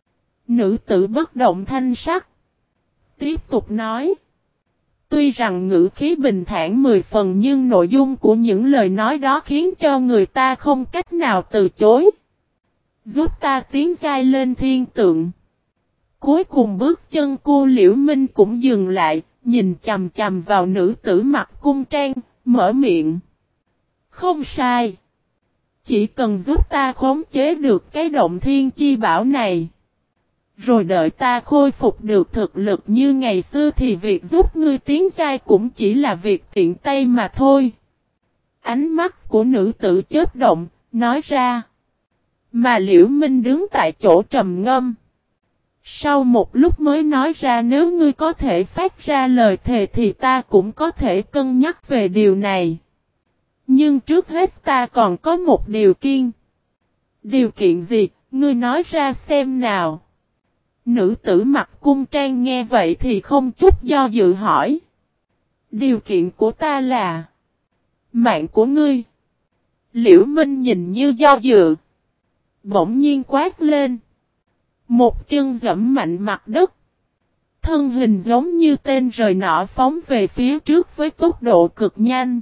Nữ tử bất động thanh sắc. Tiếp tục nói. Tuy rằng ngữ khí bình thản 10 phần nhưng nội dung của những lời nói đó khiến cho người ta không cách nào từ chối. Giúp ta tiến giai lên thiên tượng. Cuối cùng bước chân cô Liễu Minh cũng dừng lại, nhìn chằm chằm vào nữ tử mặc cung trang, mở miệng. Không sai. Chỉ cần giúp ta khống chế được cái động thiên chi bảo này. Rồi đợi ta khôi phục được thực lực như ngày xưa thì việc giúp ngươi tiến giai cũng chỉ là việc tiện tay mà thôi. Ánh mắt của nữ tử chớp động, nói ra. Mà Liễu Minh đứng tại chỗ trầm ngâm. Sau một lúc mới nói ra nếu ngươi có thể phát ra lời thề thì ta cũng có thể cân nhắc về điều này. Nhưng trước hết ta còn có một điều kiện. Điều kiện gì, ngươi nói ra xem nào. Nữ tử mặc cung trang nghe vậy thì không chút do dự hỏi. Điều kiện của ta là mạng của ngươi. Liễu Minh nhìn như do dự. Bỗng nhiên quát lên. Một chân giẫm mạnh mặt đất. Thân hình giống như tên rời nỏ phóng về phía trước với tốc độ cực nhanh.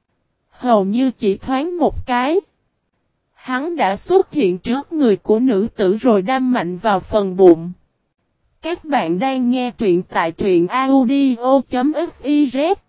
Hầu như chỉ thoáng một cái. Hắn đã xuất hiện trước người của nữ tử rồi đâm mạnh vào phần bụng. Các bạn đang nghe truyện tại truyện audio.fiz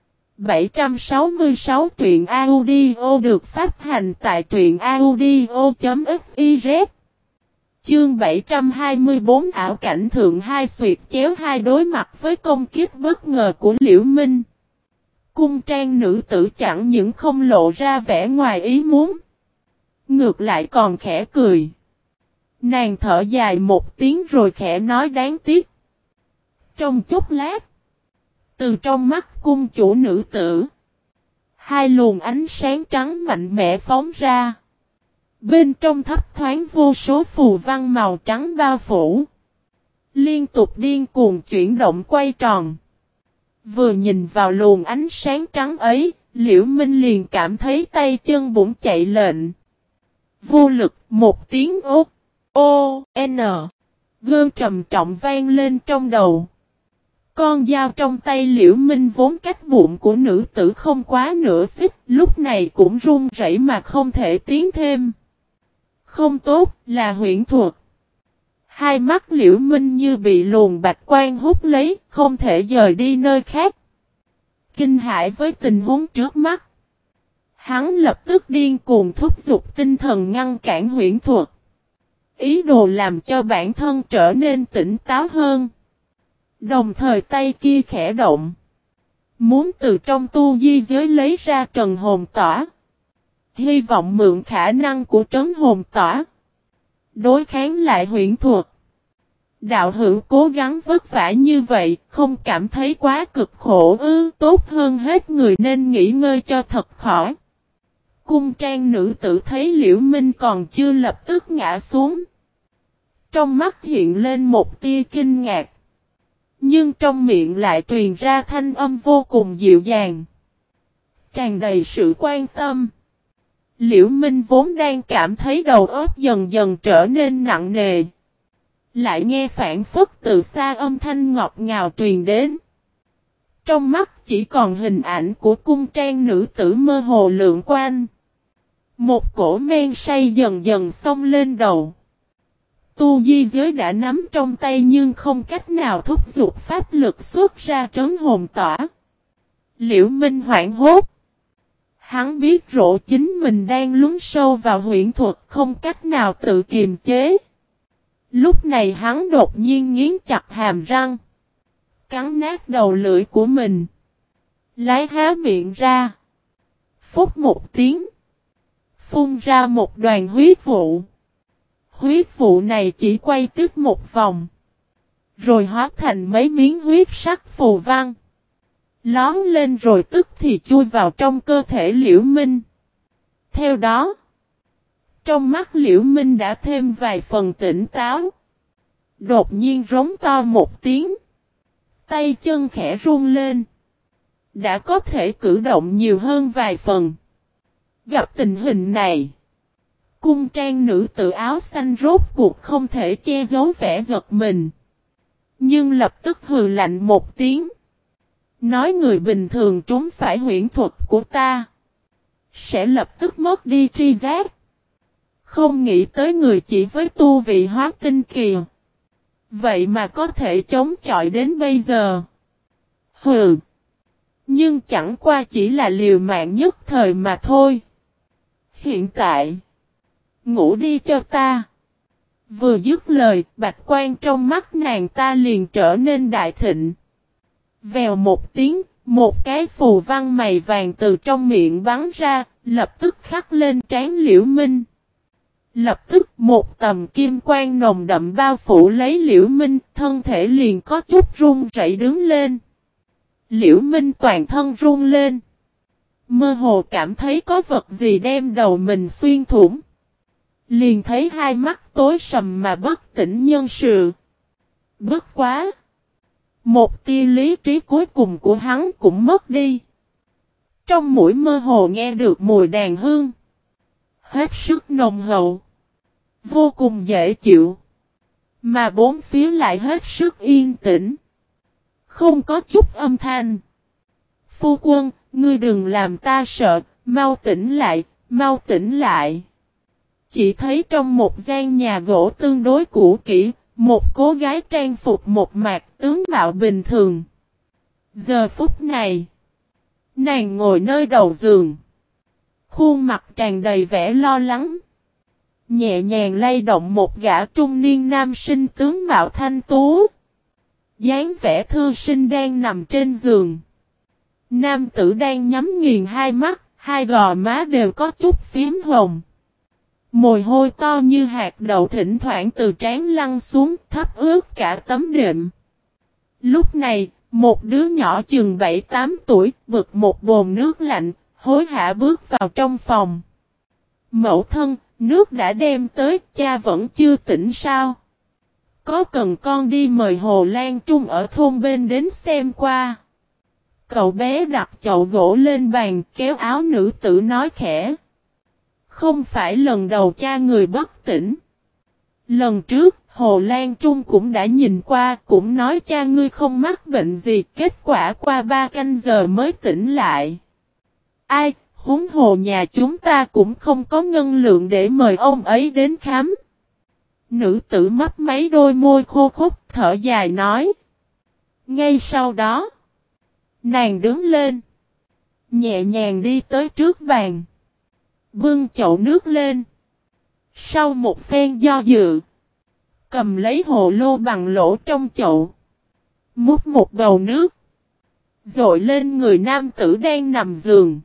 766 truyện audio được phát hành tại truyện audio.fiz Chương 724 ảo cảnh thượng hai xuyệt chéo hai đối mặt với công kích bất ngờ của Liễu Minh. Cung trang nữ tử chẳng những không lộ ra vẻ ngoài ý muốn. Ngược lại còn khẽ cười. Nàng thở dài một tiếng rồi khẽ nói đáng tiếc. Trong chốc lát, từ trong mắt cung chủ nữ tử, hai luồng ánh sáng trắng mạnh mẽ phóng ra. Bên trong thấp thoáng vô số phù văn màu trắng bao phủ. Liên tục điên cuồng chuyển động quay tròn. Vừa nhìn vào luồng ánh sáng trắng ấy, Liễu Minh liền cảm thấy tay chân bỗng chạy lệnh. Vô lực, một tiếng ốt. O-N. Gơn trầm trọng vang lên trong đầu. Con dao trong tay Liễu Minh vốn cách bụng của nữ tử không quá nửa xích, lúc này cũng run rẩy mà không thể tiến thêm. Không tốt, là huyễn thuật. Hai mắt Liễu Minh như bị luồng bạch quang hút lấy, không thể dời đi nơi khác. Kinh hãi với tình huống trước mắt. Hắn lập tức điên cuồng thúc giục tinh thần ngăn cản huyễn thuật. Ý đồ làm cho bản thân trở nên tỉnh táo hơn. Đồng thời tay kia khẽ động. Muốn từ trong tu di giới lấy ra trần hồn tỏa. Hy vọng mượn khả năng của trấn hồn tỏa. Đối kháng lại huyễn thuật. Đạo hữu cố gắng vất vả như vậy, không cảm thấy quá cực khổ ư, tốt hơn hết người nên nghỉ ngơi cho thật khỏi. Cung trang nữ tử thấy Liễu Minh còn chưa lập tức ngã xuống. trong mắt hiện lên một tia kinh ngạc. Nhưng trong miệng lại truyền ra thanh âm vô cùng dịu dàng. Tràn đầy sự quan tâm. Liễu Minh vốn đang cảm thấy đầu óc dần dần trở nên nặng nề. Lại nghe phảng phất từ xa âm thanh ngọt ngào truyền đến. Trong mắt chỉ còn hình ảnh của cung trang nữ tử mơ hồ lượn quanh. Một cổ men say dần dần xông lên đầu. Tu di giới đã nắm trong tay nhưng không cách nào thúc giục pháp lực xuất ra trấn hồn tỏa. Liễu Minh hoảng hốt. Hắn biết rõ chính mình đang lún sâu vào huyễn thuật không cách nào tự kiềm chế. Lúc này hắn đột nhiên nghiến chặt hàm răng. Cắn nát đầu lưỡi của mình. Lái há miệng ra. Phút một tiếng. Phun ra một đoàn huyết vụ. Huyết vụ này chỉ quay tiếp một vòng. Rồi hóa thành mấy miếng huyết sắc phù văn. Lón lên rồi tức thì chui vào trong cơ thể Liễu Minh. Theo đó, trong mắt Liễu Minh đã thêm vài phần tỉnh táo. Đột nhiên rống to một tiếng. Tay chân khẽ run lên. Đã có thể cử động nhiều hơn vài phần. Gặp tình hình này, cung trang nữ tử áo xanh rốt cuộc không thể che giấu vẻ giật mình. Nhưng lập tức hừ lạnh một tiếng. Nói người bình thường trúng phải huyễn thuật của ta. Sẽ lập tức mất đi tri giác. Không nghĩ tới người chỉ với tu vị hóa tinh kỳ. Vậy mà có thể chống chọi đến bây giờ. Hừ. Nhưng chẳng qua chỉ là liều mạng nhất thời mà thôi. Hiện tại. Ngủ đi cho ta. Vừa dứt lời, bạch quan trong mắt nàng ta liền trở nên đại thịnh. Vèo một tiếng, một cái phù văn mày vàng từ trong miệng bắn ra, lập tức khắc lên trán Liễu Minh. Lập tức một tầm kim quang nồng đậm bao phủ lấy Liễu Minh, thân thể liền có chút run rẩy đứng lên. Liễu Minh toàn thân run lên. Mơ hồ cảm thấy có vật gì đem đầu mình xuyên thủng. Liền thấy hai mắt tối sầm mà bất tỉnh nhân sự. Bất quá. Một tia lý trí cuối cùng của hắn cũng mất đi. Trong mũi mơ hồ nghe được mùi đàn hương. Hết sức nồng hậu. Vô cùng dễ chịu. Mà bốn phía lại hết sức yên tĩnh. Không có chút âm thanh. Phu quân, ngươi đừng làm ta sợ, mau tỉnh lại, mau tỉnh lại. Chỉ thấy trong một gian nhà gỗ tương đối cũ kỹ, một cô gái trang phục một mạc tướng mạo bình thường. Giờ phút này, nàng ngồi nơi đầu giường. Khuôn mặt tràn đầy vẻ lo lắng. Nhẹ nhàng lay động một gã trung niên nam sinh tướng mạo thanh tú. dáng vẻ thư sinh đang nằm trên giường. Nam tử đang nhắm nghiền hai mắt, hai gò má đều có chút phím hồng. Mồ hôi to như hạt đậu thỉnh thoảng từ trán lăn xuống thấm ướt cả tấm đệm. Lúc này, một đứa nhỏ chừng 7-8 tuổi bực một bồn nước lạnh, hối hả bước vào trong phòng. Mẫu thân, nước đã đem tới, cha vẫn chưa tỉnh sao? Có cần con đi mời Hồ Lan Trung ở thôn bên đến xem qua? Cậu bé đặt chậu gỗ lên bàn kéo áo nữ tử nói khẽ. Không phải lần đầu cha người bất tỉnh. Lần trước, Hồ Lan Trung cũng đã nhìn qua, cũng nói cha ngươi không mắc bệnh gì, kết quả qua 3 canh giờ mới tỉnh lại. Ai, huống hồ nhà chúng ta cũng không có ngân lượng để mời ông ấy đến khám. Nữ tử mấp mấy đôi môi khô khốc, thở dài nói. Ngay sau đó, nàng đứng lên, nhẹ nhàng đi tới trước bàn, bưng chậu nước lên. Sau một phen do dự, cầm lấy hồ lô bằng lỗ trong chậu, múc một bầu nước, dội lên người nam tử đang nằm giường.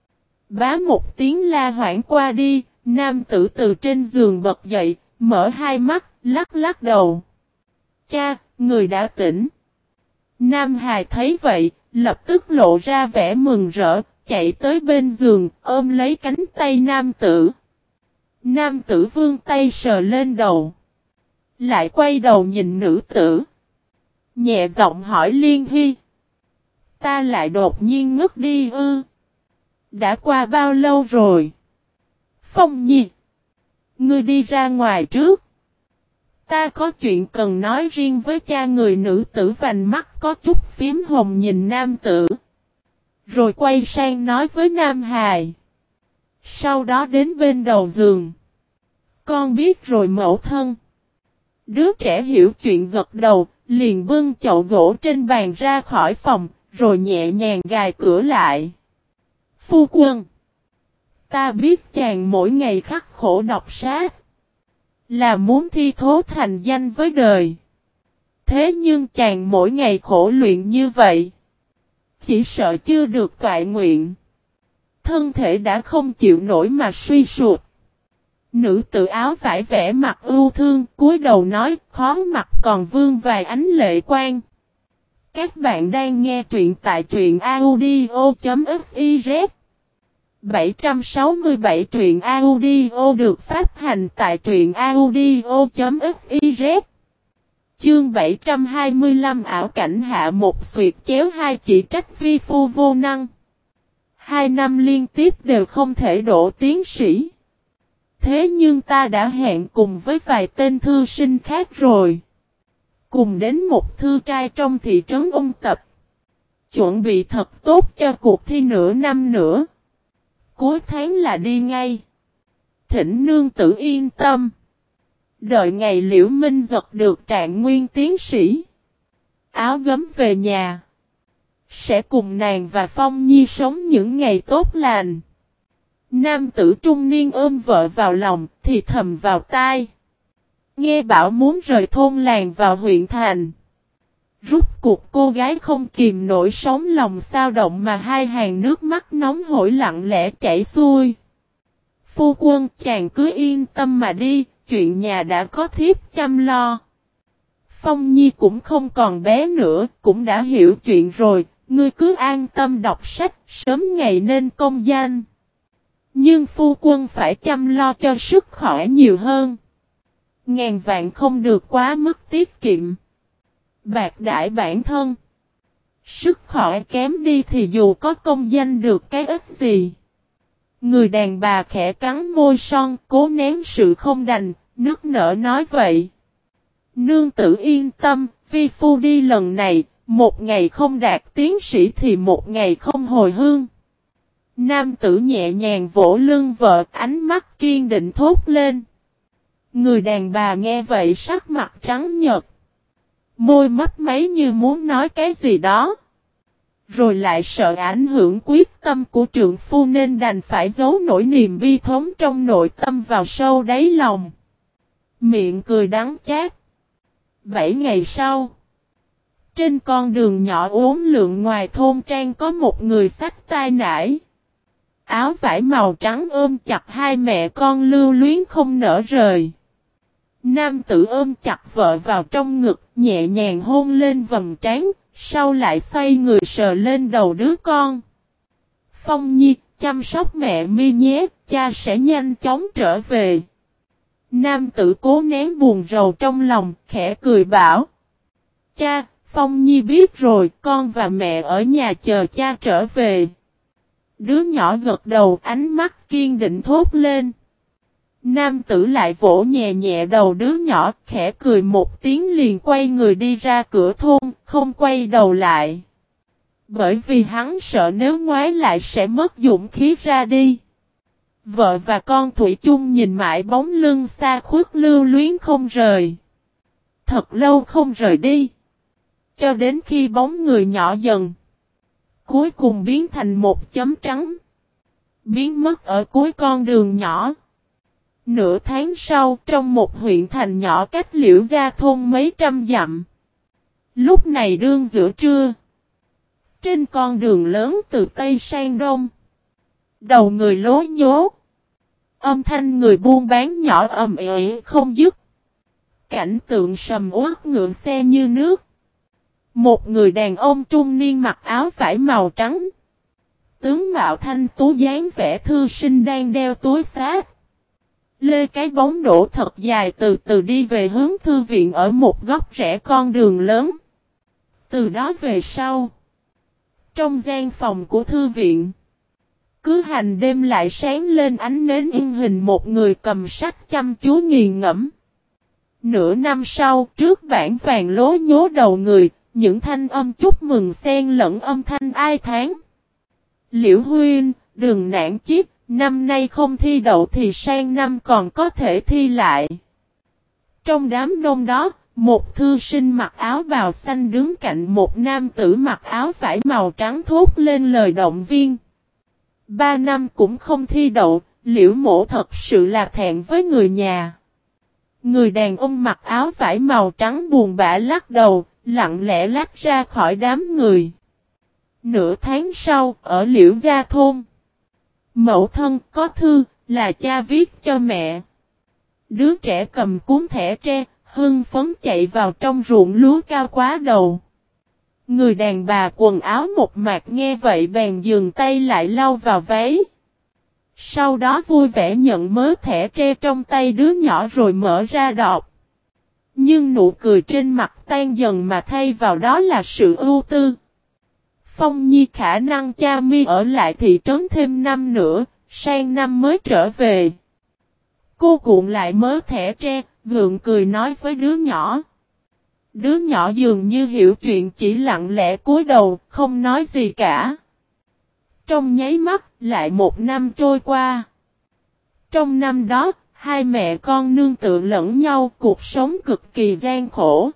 Bá một tiếng la hoảng qua đi, nam tử từ trên giường bật dậy, mở hai mắt, lắc lắc đầu. Cha, người đã tỉnh. Nam hài thấy vậy, lập tức lộ ra vẻ mừng rỡ, chạy tới bên giường, ôm lấy cánh tay nam tử. Nam tử vươn tay sờ lên đầu. Lại quay đầu nhìn nữ tử. Nhẹ giọng hỏi Liên Hy. Ta lại đột nhiên ngất đi ư? Đã qua bao lâu rồi? Phong Nhi. Ngươi đi ra ngoài trước. Ta có chuyện cần nói riêng với cha. Người nữ tử vành mắt có chút phím hồng nhìn nam tử. Rồi quay sang nói với Nam Hài. Sau đó đến bên đầu giường. Con biết rồi mẫu thân. Đứa trẻ hiểu chuyện gật đầu, liền bưng chậu gỗ trên bàn ra khỏi phòng, rồi nhẹ nhàng gài cửa lại. Phu quân. Ta biết chàng mỗi ngày khắc khổ đọc sách. Là muốn thi thố thành danh với đời. Thế nhưng chàng mỗi ngày khổ luyện như vậy. Chỉ sợ chưa được toại nguyện. Thân thể đã không chịu nổi mà suy sụp. Nữ tử áo vải vẻ mặt ưu thương, cúi đầu nói, khó mặt còn vương vài ánh lệ quang. Các bạn đang nghe truyện tại truyện audio.fiz. 767 truyện audio được phát hành tại truyện audio.fiz. Chương 725 ảo cảnh hạ một xuyệt chéo hai chỉ trách vi phu vô năng. 2 năm liên tiếp đều không thể đỗ tiến sĩ. Thế nhưng ta đã hẹn cùng với vài tên thư sinh khác rồi. Cùng đến một thư trai trong thị trấn ôn tập. Chuẩn bị thật tốt cho cuộc thi nửa năm nữa. Cuối tháng là đi ngay. Thỉnh nương tử yên tâm. Đợi ngày Liễu Minh giật được trạng nguyên tiến sĩ. Áo gấm về nhà. Sẽ cùng nàng và Phong Nhi sống những ngày tốt lành. Nam tử trung niên ôm vợ vào lòng thì thầm vào tai. Nghe bảo muốn rời thôn làng vào huyện thành. Rút cuộc cô gái không kìm nổi sống lòng sao động mà hai hàng nước mắt nóng hổi lặng lẽ chảy xuôi. Phu quân chàng cứ yên tâm mà đi, chuyện nhà đã có thiếp chăm lo. Phong Nhi cũng không còn bé nữa, cũng đã hiểu chuyện rồi, ngươi cứ an tâm đọc sách, sớm ngày nên công danh. Nhưng phu quân phải chăm lo cho sức khỏe nhiều hơn. Ngàn vạn không được quá mức tiết kiệm. Bạc đãi bản thân. Sức khỏe kém đi thì dù có công danh được cái ích gì. Người đàn bà khẽ cắn môi son, cố nén sự không đành, nức nở nói vậy. Nương tử yên tâm, vi phu đi lần này, một ngày không đạt tiến sĩ thì một ngày không hồi hương. Nam tử nhẹ nhàng vỗ lưng vợ, ánh mắt kiên định thốt lên. Người đàn bà nghe vậy sắc mặt trắng nhợt. Môi mấp máy như muốn nói cái gì đó. Rồi lại sợ ảnh hưởng quyết tâm của trượng phu nên đành phải giấu nỗi niềm bi thống trong nội tâm vào sâu đáy lòng. Miệng cười đắng chát. 7 ngày sau. Trên con đường nhỏ uốn lượn ngoài thôn trang có một người xách tai nải. Áo vải màu trắng ôm chặt hai mẹ con lưu luyến không nở rời. Nam tử ôm chặt vợ vào trong ngực, nhẹ nhàng hôn lên vầng trán, sau lại xoay người sờ lên đầu đứa con. Phong Nhi, chăm sóc mẹ mi nhé, cha sẽ nhanh chóng trở về. Nam tử cố nén buồn rầu trong lòng, khẽ cười bảo. Cha, Phong Nhi biết rồi, con và mẹ ở nhà chờ cha trở về. Đứa nhỏ gật đầu, ánh mắt kiên định thốt lên. Nam tử lại vỗ nhẹ nhẹ đầu đứa nhỏ, khẽ cười một tiếng liền quay người đi ra cửa thôn, không quay đầu lại. Bởi vì hắn sợ nếu ngoái lại sẽ mất dũng khí ra đi. Vợ và con thủy chung nhìn mãi bóng lưng xa khuất lưu luyến không rời. Thật lâu không rời đi. Cho đến khi bóng người nhỏ dần. Cuối cùng biến thành một chấm trắng. Biến mất ở cuối con đường nhỏ. Nửa tháng sau, trong một huyện thành nhỏ cách Liễu Gia thôn mấy trăm dặm. Lúc này đương giữa trưa. Trên con đường lớn từ Tây sang Đông. Đầu người lố nhố. Âm thanh người buôn bán nhỏ ầm ĩ không dứt. Cảnh tượng sầm uất ngựa xe như nước. Một người đàn ông trung niên mặc áo vải màu trắng. Tướng mạo thanh tú dáng vẻ thư sinh đang đeo túi xách. Lê cái bóng đổ thật dài từ từ đi về hướng thư viện ở một góc rẽ con đường lớn. Từ đó về sau, trong gian phòng của thư viện, cứ hành đêm lại sáng lên ánh nến in hình một người cầm sách chăm chú nghiền ngẫm. Nửa năm sau, trước bảng vàng lố nhố đầu người, những thanh âm chúc mừng xen lẫn âm thanh ai thán. Liễu Huynh, đừng nản chí, năm nay không thi đậu thì sang năm còn có thể thi lại. Trong đám đông đó, một thư sinh mặc áo bào xanh đứng cạnh một nam tử mặc áo vải màu trắng thốt lên lời động viên. 3 năm cũng không thi đậu, Liễu mỗ thật sự là thẹn với người nhà. Người đàn ông mặc áo vải màu trắng buồn bã lắc đầu, lặng lẽ lách ra khỏi đám người. Nửa tháng sau, ở Liễu Gia Thôn, mẫu thân có thư, là cha viết cho mẹ. Đứa trẻ cầm cuốn thẻ tre, hưng phấn chạy vào trong ruộng lúa cao quá đầu. Người đàn bà quần áo một mạc nghe vậy bèn dừng tay lại lau vào váy. Sau đó vui vẻ nhận mớ thẻ tre trong tay đứa nhỏ rồi mở ra đọc. Nhưng nụ cười trên mặt tan dần mà thay vào đó là sự ưu tư. Phong Nhi khả năng cha mi ở lại thị trấn thêm năm nữa, sang năm mới trở về. Cô cuộn lại mớ thẻ tre, gượng cười nói với đứa nhỏ. Đứa nhỏ dường như hiểu chuyện chỉ lặng lẽ cúi đầu, không nói gì cả. Trong nháy mắt, lại một năm trôi qua. Trong năm đó, hai mẹ con nương tựa lẫn nhau, cuộc sống cực kỳ gian khổ.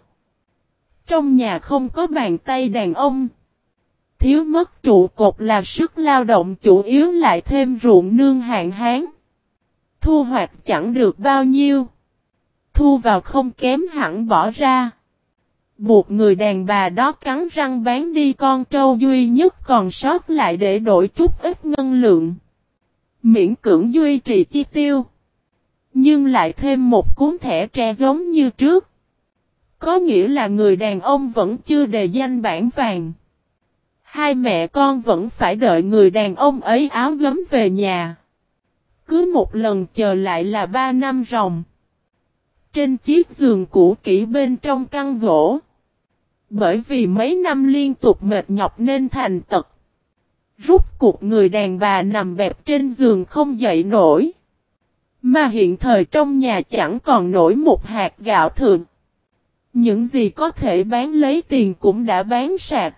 Trong nhà không có bàn tay đàn ông. Thiếu mất trụ cột là sức lao động chủ yếu lại thêm ruộng nương hạn hán. Thu hoạch chẳng được bao nhiêu. Thu vào không kém hẳn bỏ ra. Buộc người đàn bà đó cắn răng bán đi con trâu duy nhất còn sót lại để đổi chút ít ngân lượng. Miễn cưỡng duy trì chi tiêu. Nhưng lại thêm một cuốn thẻ tre giống như trước. Có nghĩa là người đàn ông vẫn chưa đề danh bảng vàng. Hai mẹ con vẫn phải đợi người đàn ông ấy áo gấm về nhà. Cứ một lần chờ lại là 3 năm ròng. Trên chiếc giường cũ kỹ bên trong căn gỗ. Bởi vì mấy năm liên tục mệt nhọc nên thành tật. Rút cuộc người đàn bà nằm bẹp trên giường không dậy nổi. Mà hiện thời trong nhà chẳng còn nổi một hạt gạo thường. Những gì có thể bán lấy tiền cũng đã bán sạch.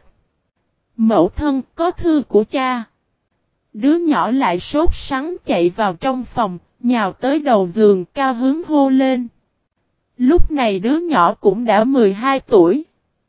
Mẫu thân có thư của cha. Đứa nhỏ lại sốt sắng chạy vào trong phòng, nhào tới đầu giường cao hứng hô lên. Lúc này đứa nhỏ cũng đã 12 tuổi.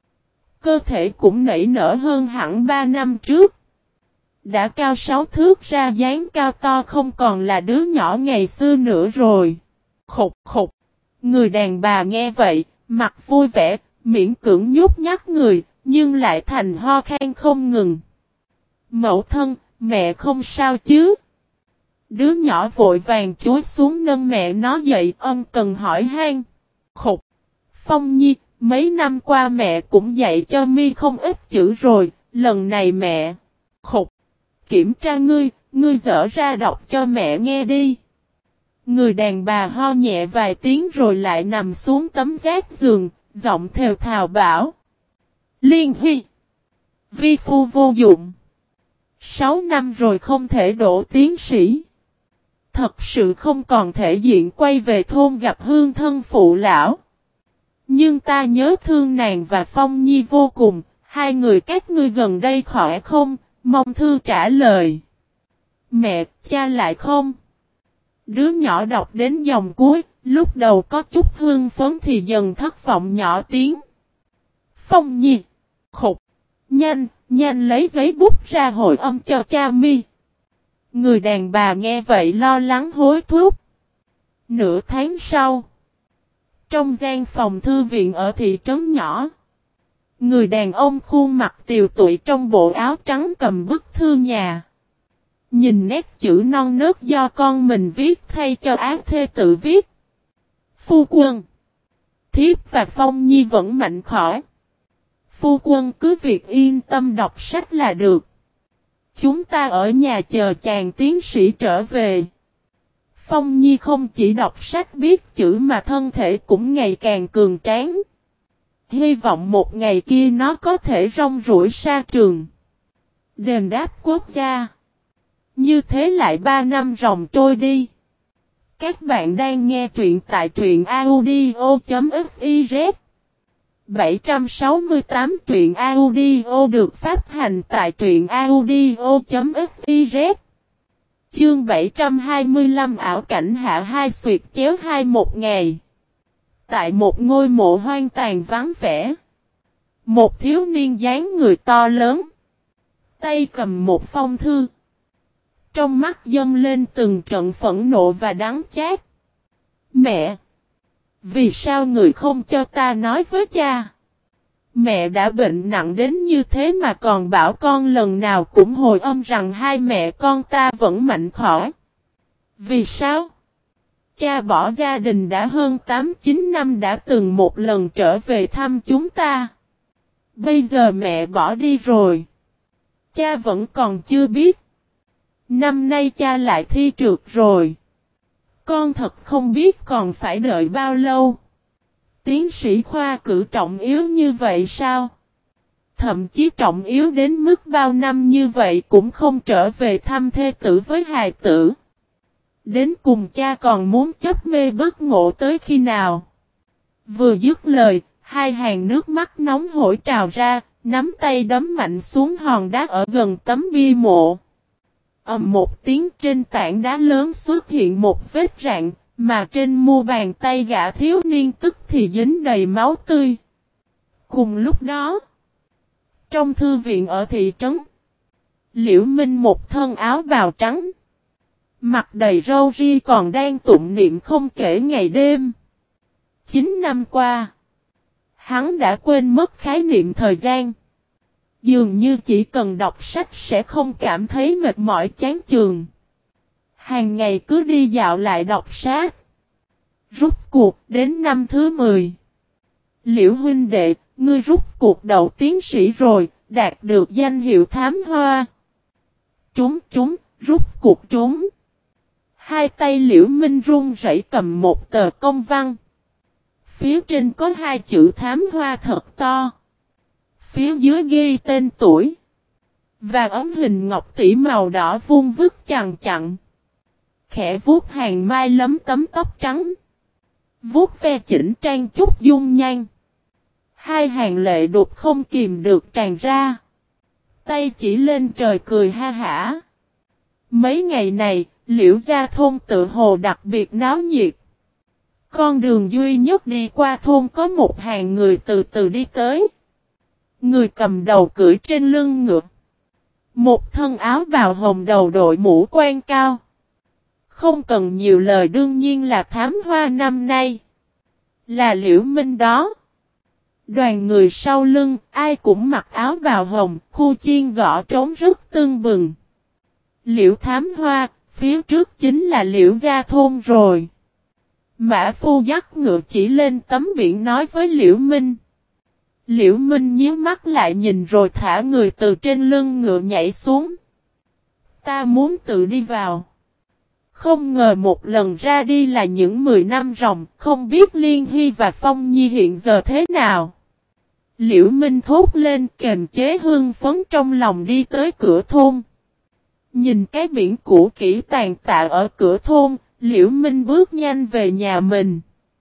Cơ thể cũng nảy nở hơn hẳn 3 năm trước. Đã cao 6 thước ra dáng cao to không còn là đứa nhỏ ngày xưa nữa rồi. Khục khục. Người đàn bà nghe vậy, mặt vui vẻ, miễn cưỡng nhút nhát người, nhưng lại thành ho khan không ngừng. Mẫu thân, mẹ không sao chứ? Đứa nhỏ vội vàng chúi xuống nâng mẹ nó dậy ân cần hỏi han. Khục. Phong Nhi, mấy năm qua mẹ cũng dạy cho mi không ít chữ rồi, lần này mẹ. Khục. Kiểm tra ngươi dở ra đọc cho mẹ nghe đi. Người đàn bà ho nhẹ vài tiếng rồi lại nằm xuống tấm rác giường, giọng thều thào bảo. Liên Hy. Vi phu vô dụng. 6 năm rồi không thể đỗ tiến sĩ. Thật sự không còn thể diện quay về thôn gặp hương thân phụ lão. Nhưng ta nhớ thương nàng và Phong Nhi vô cùng, hai người các ngươi gần đây khỏe không, mong thư trả lời. Mẹ, cha lại không? Đứa nhỏ đọc đến dòng cuối, lúc đầu có chút hương phấn thì dần thất vọng nhỏ tiếng. Phong Nhi. Khục. Nhanh lấy giấy bút ra hồi âm cho cha mi. Người đàn bà nghe vậy lo lắng hối thúc. Nửa tháng sau. Trong gian phòng thư viện ở thị trấn nhỏ. Người đàn ông khuôn mặt tiều tụy trong bộ áo trắng cầm bức thư nhà. Nhìn nét chữ non nớt do con mình viết thay cho ác thê tự viết. Phu quân. Thiếp và Phong Nhi vẫn mạnh khỏe. Phu quân cứ việc yên tâm đọc sách là được. Chúng ta ở nhà chờ chàng tiến sĩ trở về. Phong Nhi không chỉ đọc sách biết chữ mà thân thể cũng ngày càng cường tráng. Hy vọng một ngày kia nó có thể rong ruổi xa trường. Đền đáp quốc gia. Như thế lại 3 năm ròng trôi đi. Các bạn đang nghe truyện tại truyện audio.fiz. 768 truyện audio được phát hành tại truyện audio.fiz. Chương 725 ảo cảnh hạ hai xuyệt chéo hai một ngày. Tại một ngôi mộ hoang tàn vắng vẻ. Một thiếu niên dáng người to lớn. Tay cầm một phong thư. Trong mắt dâng lên từng trận phẫn nộ và đắng chát. Mẹ! Vì sao người không cho ta nói với cha? Mẹ đã bệnh nặng đến như thế mà còn bảo con lần nào cũng hồi âm rằng hai mẹ con ta vẫn mạnh khỏe. Vì sao? Cha bỏ gia đình đã hơn 8-9 năm đã từng một lần trở về thăm chúng ta. Bây giờ mẹ bỏ đi rồi. Cha vẫn còn chưa biết. Năm nay cha lại thi trượt rồi. Con thật không biết còn phải đợi bao lâu. Tiến sĩ khoa cử trọng yếu như vậy sao? Thậm chí trọng yếu đến mức bao năm như vậy cũng không trở về thăm thê tử với hài tử. Đến cùng cha còn muốn chấp mê bất ngộ tới khi nào? Vừa dứt lời, hai hàng nước mắt nóng hổi trào ra, nắm tay đấm mạnh xuống hòn đá ở gần tấm bia mộ. Ầm một tiếng, trên tảng đá lớn xuất hiện một vết rạn, mà trên mu bàn tay gã thiếu niên tức thì dính đầy máu tươi. Cùng lúc đó, trong thư viện ở thị trấn, Liễu Minh một thân áo bào trắng, mặt đầy râu ria còn đang tụng niệm không kể ngày đêm. 9 năm qua, hắn đã quên mất khái niệm thời gian. Dường như chỉ cần đọc sách sẽ không cảm thấy mệt mỏi chán chường. Hàng ngày cứ đi dạo lại đọc sách. Rút cuộc đến năm thứ 10. Liễu huynh đệ, ngươi rút cuộc đậu tiến sĩ rồi, đạt được danh hiệu thám hoa. Trúng, rút cuộc trúng. Hai tay Liễu Minh run rẩy cầm một tờ công văn. Phía trên có hai chữ thám hoa thật to. Phía dưới ghi tên tuổi. Và ống hình ngọc tỷ màu đỏ vuông vức chằng chặn. Khẽ vuốt hàng mai lấm tấm tóc trắng. Vuốt ve chỉnh trang chút dung nhan. Hai hàng lệ đột không kìm được tràn ra. Tay chỉ lên trời cười ha hả. Mấy ngày này, Liễu gia thôn tự hồ đặc biệt náo nhiệt. Con đường duy nhất đi qua thôn có một hàng người từ từ đi tới. Người cầm đầu cưỡi trên lưng ngựa. Một thân áo bào hồng đầu đội mũ quan cao. Không cần nhiều lời đương nhiên là thám hoa năm nay. Là Liễu Minh đó. Đoàn người sau lưng ai cũng mặc áo bào hồng, khu chiên gõ trống rất tưng bừng. Liễu thám hoa, phía trước chính là Liễu gia thôn rồi. Mã phu dắt ngựa chỉ lên tấm biển nói với Liễu Minh. Liễu Minh nhíu mắt lại nhìn rồi thả người từ trên lưng ngựa nhảy xuống. Ta muốn tự đi vào. Không ngờ một lần ra đi là những 10 năm ròng, không biết Liên Hy và Phong Nhi hiện giờ thế nào. Liễu Minh thốt lên kềm chế hưng phấn trong lòng đi tới cửa thôn. Nhìn cái biển cũ kỹ tàn tạ ở cửa thôn, Liễu Minh bước nhanh về nhà mình.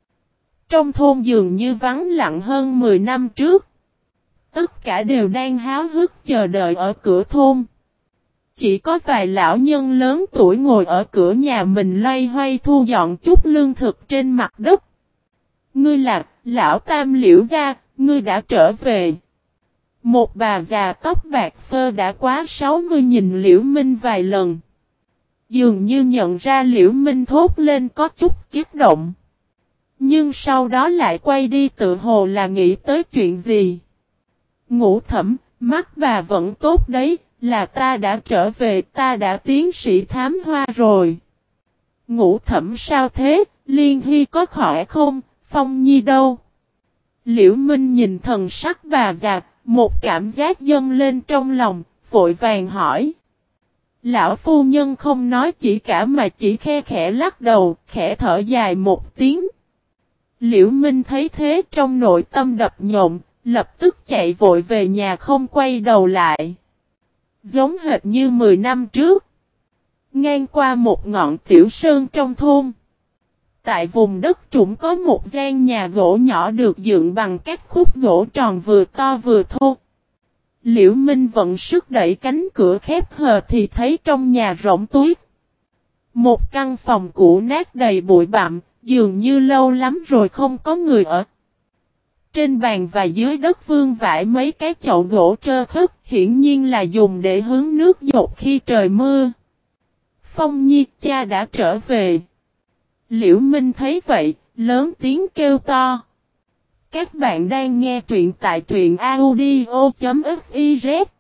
Trong thôn dường như vắng lặng hơn 10 năm trước. Tất cả đều đang háo hức chờ đợi ở cửa thôn. Chỉ có vài lão nhân lớn tuổi ngồi ở cửa nhà mình loay hoay thu dọn chút lương thực trên mặt đất. Ngươi là lão tam Liễu gia, ngươi đã trở về. Một bà già tóc bạc phơ đã quá 60 nhìn Liễu Minh vài lần. Dường như nhận ra Liễu Minh thốt lên có chút kích động. Nhưng sau đó lại quay đi tự hồ là nghĩ tới chuyện gì. Ngũ Thẩm, mắt bà vẫn tốt đấy, là ta đã trở về, ta đã tiến sĩ thám hoa rồi. Ngũ Thẩm sao thế, Liên Hy có khỏe không, Phong Nhi đâu? Liễu Minh nhìn thần sắc bà già, một cảm giác dâng lên trong lòng, vội vàng hỏi. Lão phu nhân không nói chỉ cả mà chỉ khe khẽ lắc đầu, khẽ thở dài một tiếng. Liễu Minh thấy thế trong nội tâm đập nhộn, lập tức chạy vội về nhà không quay đầu lại. Giống hệt như 10 năm trước. Ngang qua một ngọn tiểu sơn trong thôn. Tại vùng đất trũng có một gian nhà gỗ nhỏ được dựng bằng các khúc gỗ tròn vừa to vừa thô. Liễu Minh vận sức đẩy cánh cửa khép hờ thì thấy trong nhà rỗng tuếch. Một căn phòng cũ nát đầy bụi bặm, dường như lâu lắm rồi không có người ở. Trên bàn và dưới đất vương vãi mấy cái chậu gỗ trơ khất, hiển nhiên là dùng để hứng nước dột khi trời mưa. Phong Nhi, cha đã trở về. Liễu Minh thấy vậy, lớn tiếng kêu to. Các bạn đang nghe truyện tại truyện audio.fiz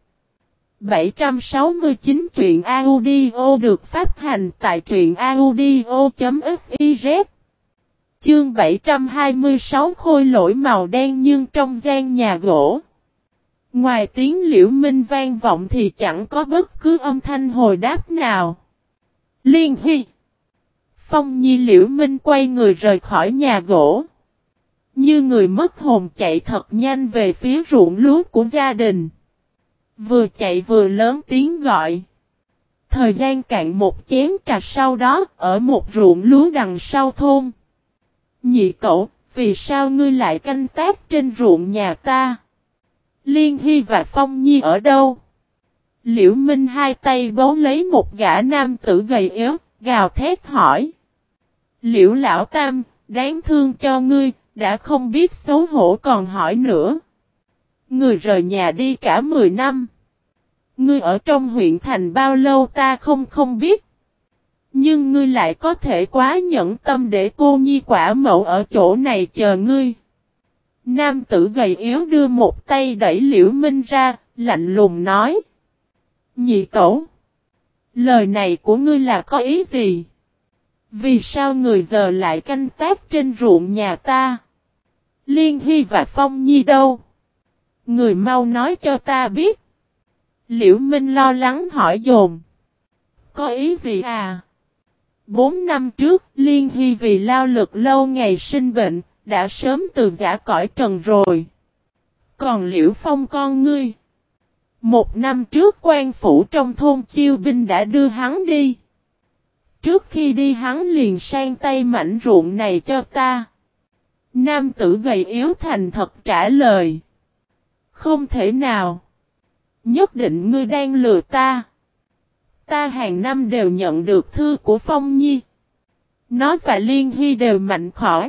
769 truyện audio được phát hành tại truyện audio.fiz Chương 726 khôi lỗi màu đen nhưng trong gian nhà gỗ. Ngoài tiếng Liễu Minh vang vọng thì chẳng có bất cứ âm thanh hồi đáp nào. Liên Hy Phong Nhi Liễu Minh quay người rời khỏi nhà gỗ. Như người mất hồn chạy thật nhanh về phía ruộng lúa của gia đình. Vừa chạy vừa lớn tiếng gọi. Thời gian cạn một chén trà sau đó ở một ruộng lúa đằng sau thôn. Nhị cậu, vì sao ngươi lại canh tác trên ruộng nhà ta? Liên Hy và Phong Nhi ở đâu? Liễu Minh hai tay bấu lấy một gã nam tử gầy yếu, gào thét hỏi. Liễu lão tam, đáng thương cho ngươi, đã không biết xấu hổ còn hỏi nữa. Ngươi rời nhà đi cả 10 năm. Ngươi ở trong huyện thành bao lâu ta không biết. Nhưng ngươi lại có thể quá nhẫn tâm để cô nhi quả mẫu ở chỗ này chờ ngươi. Nam tử gầy yếu đưa một tay đẩy Liễu Minh ra, lạnh lùng nói. Nhị cẩu. Lời này của ngươi là có ý gì? Vì sao người giờ lại canh tác trên ruộng nhà ta? Liên Hy và Phong Nhi đâu? Người mau nói cho ta biết. Liễu Minh lo lắng hỏi dồn. Có ý gì à? 4 năm trước, Liên Hy vì lao lực lâu ngày sinh bệnh, đã sớm từ giã cõi trần rồi. Còn Liễu Phong con ngươi? 1 năm trước quan phủ trong thôn chiêu binh đã đưa hắn đi. Trước khi đi hắn liền sang tay mảnh ruộng này cho ta. Nam tử gầy yếu thành thật trả lời. Không thể nào. Nhất định ngươi đang lừa ta. Ta hàng năm đều nhận được thư của Phong Nhi. Nó và Liên Hy đều mạnh khỏi.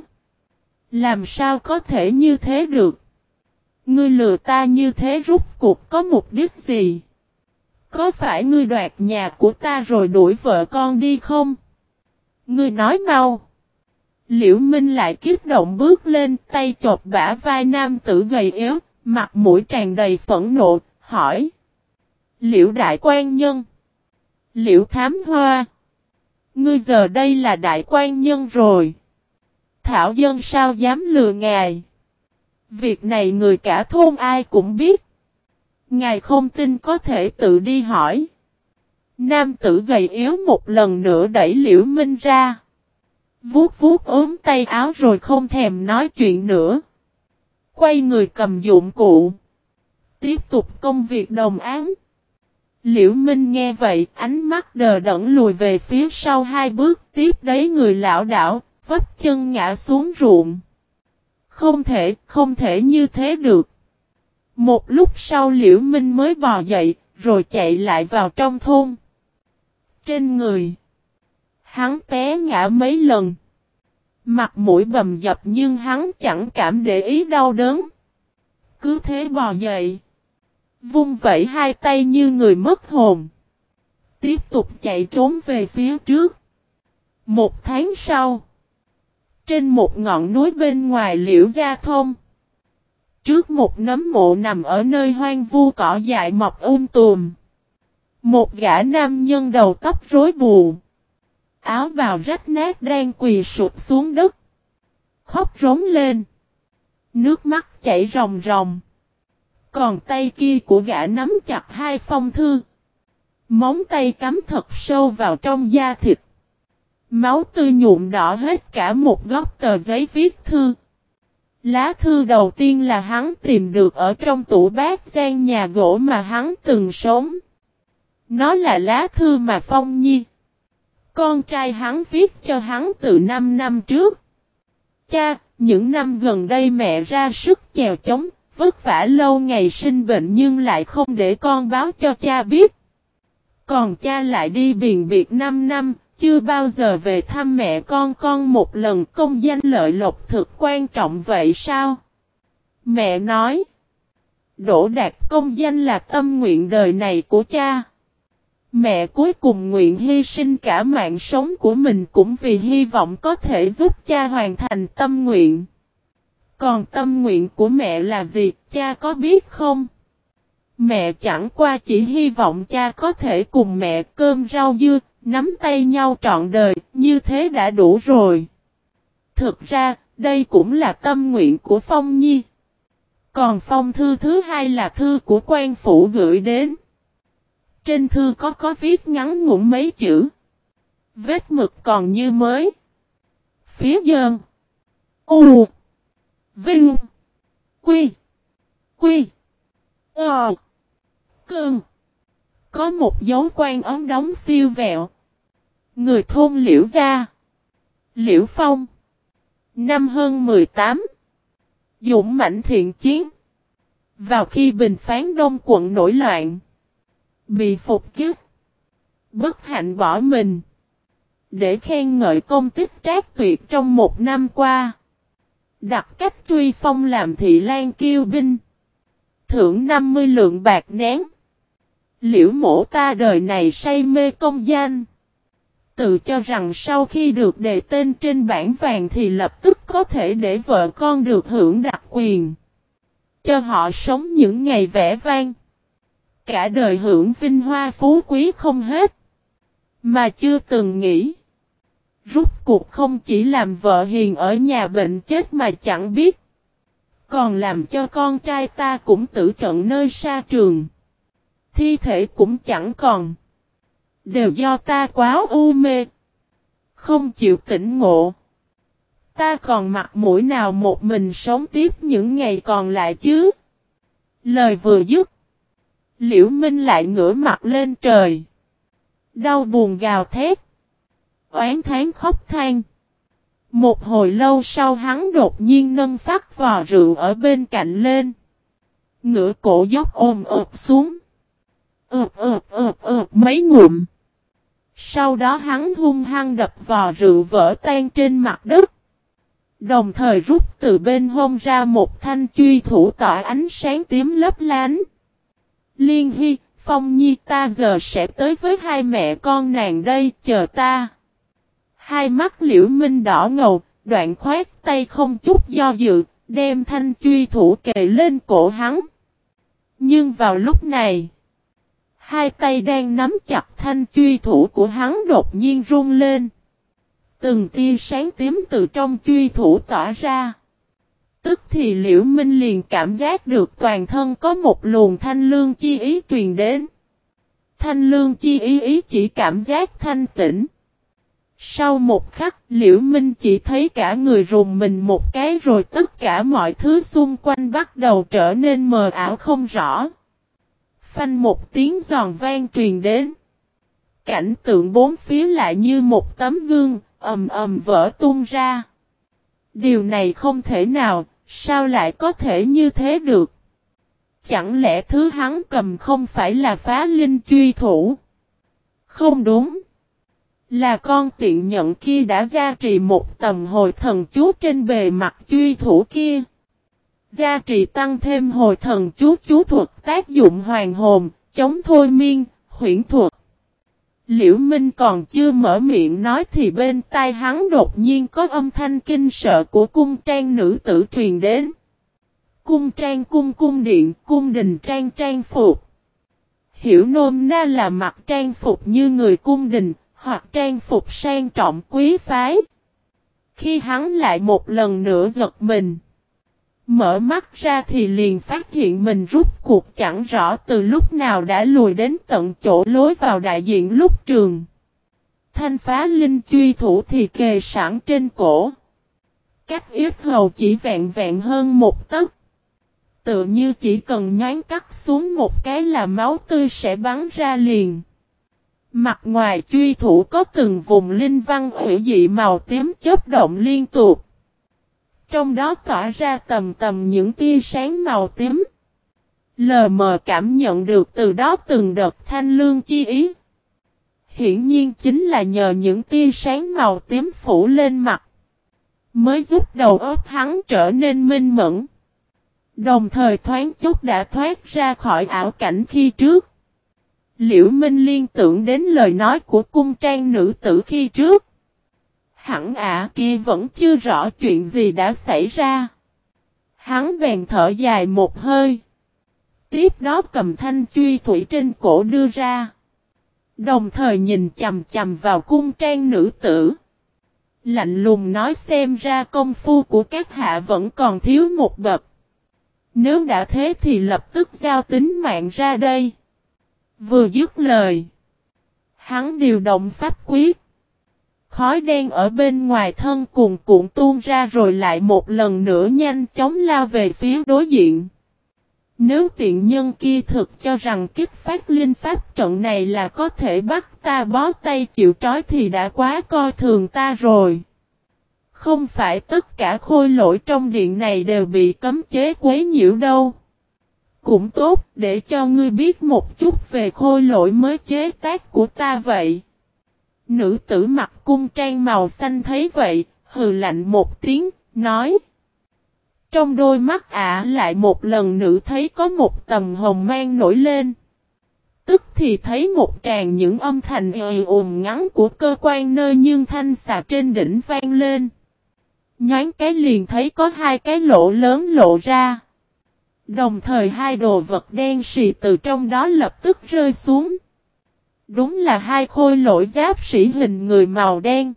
Làm sao có thể như thế được? Ngươi lừa ta như thế rút cuộc có mục đích gì? Có phải ngươi đoạt nhà của ta rồi đuổi vợ con đi không? Ngươi nói mau. Liễu Minh lại kích động bước lên, tay chộp bả vai nam tử gầy yếu, mặt mũi tràn đầy phẫn nộ, hỏi. Liễu đại quan nhân. Liễu thám hoa. Ngươi giờ đây là đại quan nhân rồi. Thảo dân sao dám lừa ngài? Việc này người cả thôn ai cũng biết. Ngài không tin có thể tự đi hỏi. Nam tử gầy yếu một lần nữa đẩy Liễu Minh ra. Vuốt vuốt ốm tay áo rồi không thèm nói chuyện nữa. Quay người cầm dụng cụ. Tiếp tục công việc đồng áng. Liễu Minh nghe vậy, ánh mắt đờ đẫn lùi về phía sau 2 bước, tiếp đấy người lão đảo, vấp chân ngã xuống ruộng. Không thể như thế được. Một lúc sau Liễu Minh mới bò dậy, rồi chạy lại vào trong thôn. Trên người, hắn té ngã mấy lần. Mặt mũi bầm dập nhưng hắn chẳng cảm để ý đau đớn. Cứ thế bò dậy. Vung vẩy hai tay như người mất hồn. Tiếp tục chạy trốn về phía trước. 1 tháng sau. Trên một ngọn núi bên ngoài Liễu Gia Thôn. Trước một nấm mộ nằm ở nơi hoang vu cỏ dại mọc tùm. Một gã nam nhân đầu tóc rối bù. Áo bào rách nát đang quỳ sụp xuống đất. Khóc rống lên. Nước mắt chảy ròng ròng. Còn tay kia của gã nắm chặt 2 phong thư. Móng tay cắm thật sâu vào trong da thịt. Máu tươi nhuộm đỏ hết cả một góc tờ giấy viết thư. Lá thư đầu tiên là hắn tìm được ở trong tủ bát gian nhà gỗ mà hắn từng sống. Nó là lá thư mà Phong Nhi, con trai hắn viết cho hắn từ 5 năm trước. Cha, những năm gần đây mẹ ra sức chèo chống, vất vả lâu ngày sinh bệnh nhưng lại không để con báo cho cha biết. Còn cha lại đi biền biệt 5 năm, chưa bao giờ về thăm mẹ con một lần. Công danh lợi lộc thực quan trọng vậy sao? Mẹ nói, đỗ đạt công danh là tâm nguyện đời này của cha. Mẹ cuối cùng nguyện hy sinh cả mạng sống của mình cũng vì hy vọng có thể giúp cha hoàn thành tâm nguyện. Còn tâm nguyện của mẹ là gì, cha có biết không? Mẹ chẳng qua chỉ hy vọng cha có thể cùng mẹ cơm rau dưa, nắm tay nhau trọn đời, như thế đã đủ rồi. Thực ra, đây cũng là tâm nguyện của Phong Nhi. Còn phong thư thứ hai là thư của quan phủ gửi đến. Trên thư có viết ngắn ngủn mấy chữ. Vết mực còn như mới. Phía Dơn. U. Vinh. Quy. Quy. Ờ. Cơn. Có một dấu quan ấn đóng siêu vẹo. Người thôn Liễu Gia. Liễu Phong. Năm hơn 18. Dũng mãnh thiện chiến. Vào khi bình phán Đông quận nổi loạn. Bị phục kích. Bất hạnh bỏ mình. Để khen ngợi công tích trác tuyệt trong một năm qua. Đặt cách truy phong làm thị lang kiêu binh. Thưởng 50 lượng bạc nén. Liễu mổ ta đời này say mê công danh. Tự cho rằng sau khi được đề tên trên bảng vàng thì lập tức có thể để vợ con được hưởng đặc quyền. Cho họ sống những ngày vẻ vang. Cả đời hưởng vinh hoa phú quý không hết. Mà chưa từng nghĩ. Rút cuộc không chỉ làm vợ hiền ở nhà bệnh chết mà chẳng biết. Còn làm cho con trai ta cũng tử trận nơi xa trường. Thi thể cũng chẳng còn. Đều do ta quá u mê. Không chịu tỉnh ngộ. Ta còn mặt mũi nào một mình sống tiếp những ngày còn lại chứ? Lời vừa dứt. Liễu Minh lại ngửa mặt lên trời. Đau buồn gào thét. Oán thán khóc than. Một hồi lâu sau hắn đột nhiên nâng phát vò rượu ở bên cạnh lên. Ngửa cổ dốc ôm ợp xuống. ợp mấy ngụm. Sau đó hắn hung hăng đập vò rượu vỡ tan trên mặt đất. Đồng thời rút từ bên hông ra một thanh truy thủ tỏa ánh sáng tím lấp lánh. Liên Hy, Phong Nhi ta giờ sẽ tới với hai mẹ con nàng đây, chờ ta. Hai mắt Liễu Minh đỏ ngầu, đoạn khoát tay không chút do dự, đem thanh truy thủ kề lên cổ hắn. Nhưng vào lúc này, hai tay đang nắm chặt thanh truy thủ của hắn đột nhiên run lên. Từng tia sáng tím từ trong truy thủ tỏa ra. Tức thì Liễu Minh liền cảm giác được toàn thân có một luồng thanh lương chi ý truyền đến. Thanh lương chi ý chỉ cảm giác thanh tĩnh. Sau một khắc, Liễu Minh chỉ thấy cả người rùng mình một cái rồi tất cả mọi thứ xung quanh bắt đầu trở nên mờ ảo không rõ. Phanh một tiếng giòn vang truyền đến. Cảnh tượng bốn phía lại như một tấm gương, ầm ầm vỡ tung ra. Điều này không thể nào, sao lại có thể như thế được? Chẳng lẽ thứ hắn cầm không phải là phá linh truy thủ? Không đúng. Là con tiện nhận kia đã gia trì một tầm hồi thần chú trên bề mặt truy thủ kia. Gia trì tăng thêm hồi thần chú thuật tác dụng hoàn hồn, chống thôi miên, huyễn thuật. Liễu Minh còn chưa mở miệng nói thì bên tai hắn đột nhiên có âm thanh kinh sợ của cung trang nữ tử truyền đến. Cung trang cung điện, cung đình trang phục. Hiểu nôm na là mặc trang phục như người cung đình, hoặc trang phục sang trọng quý phái. Khi hắn lại một lần nữa giật mình. Mở mắt ra thì liền phát hiện mình rút cuộc chẳng rõ từ lúc nào đã lùi đến tận chỗ lối vào đại diện lúc trường. Thanh phá linh truy thủ thì kề sẵn trên cổ. Cách yết hầu chỉ vẹn vẹn hơn một tấc. Tự như chỉ cần nhoáng cắt xuống một cái là máu tươi sẽ bắn ra liền. Mặt ngoài truy thủ có từng vùng linh văn hủy dị màu tím chớp động liên tục. Trong đó tỏa ra tầm tầm những tia sáng màu tím. Lờ mờ cảm nhận được từ đó từng đợt thanh lương chi ý. Hiển nhiên chính là nhờ những tia sáng màu tím phủ lên mặt. Mới giúp đầu óc hắn trở nên minh mẫn. Đồng thời thoáng chút đã thoát ra khỏi ảo cảnh khi trước. Liễu Minh liên tưởng đến lời nói của cung trang nữ tử khi trước. Hẳn kia vẫn chưa rõ chuyện gì đã xảy ra. Hắn bèn thở dài một hơi. Tiếp đó cầm thanh truy thủy trên cổ đưa ra. Đồng thời nhìn chằm chằm vào cung trang nữ tử. Lạnh lùng nói xem ra công phu của các hạ vẫn còn thiếu một bậc. Nếu đã thế thì lập tức giao tính mạng ra đây. Vừa dứt lời. Hắn điều động pháp quyết. Khói đen ở bên ngoài thân cuồn cuộn tuôn ra rồi lại một lần nữa nhanh chóng lao về phía đối diện. Nếu tiện nhân kia thực cho rằng kích phát linh pháp trận này là có thể bắt ta bó tay chịu trói thì đã quá coi thường ta rồi. Không phải tất cả khôi lỗi trong điện này đều bị cấm chế quấy nhiễu đâu. Cũng tốt để cho ngươi biết một chút về khôi lỗi mới chế tác của ta vậy. Nữ tử mặc cung trang màu xanh thấy vậy, hừ lạnh một tiếng, nói. Trong đôi mắt lại một lần nữa thấy có một tầm hồng mang nổi lên. Tức thì thấy một tràng những âm thanh ồn ngắn của cơ quan nơi nhưng thanh xà trên đỉnh vang lên. Nhoáng cái liền thấy có hai cái lỗ lớn lộ ra. Đồng thời hai đồ vật đen xì từ trong đó lập tức rơi xuống. Đúng là hai khôi lỗi giáp sĩ hình người màu đen.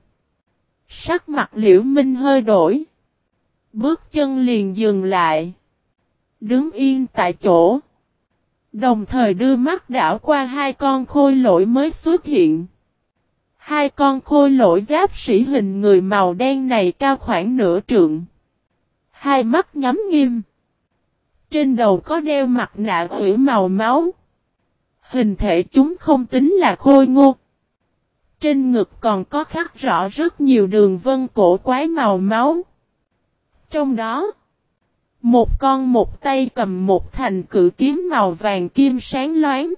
Sắc mặt Liễu Minh hơi đổi. Bước chân liền dừng lại. Đứng yên tại chỗ. Đồng thời đưa mắt đảo qua hai con khôi lỗi mới xuất hiện. Hai con khôi lỗi giáp sĩ hình người màu đen này cao khoảng nửa trượng. Hai mắt nhắm nghiêm. Trên đầu có đeo mặt nạ ủy màu máu. Hình thể chúng không tính là khôi ngô. Trên ngực còn có khắc rõ rất nhiều đường vân cổ quái màu máu. Trong đó, một con một tay cầm một thành cự kiếm màu vàng kim sáng loáng.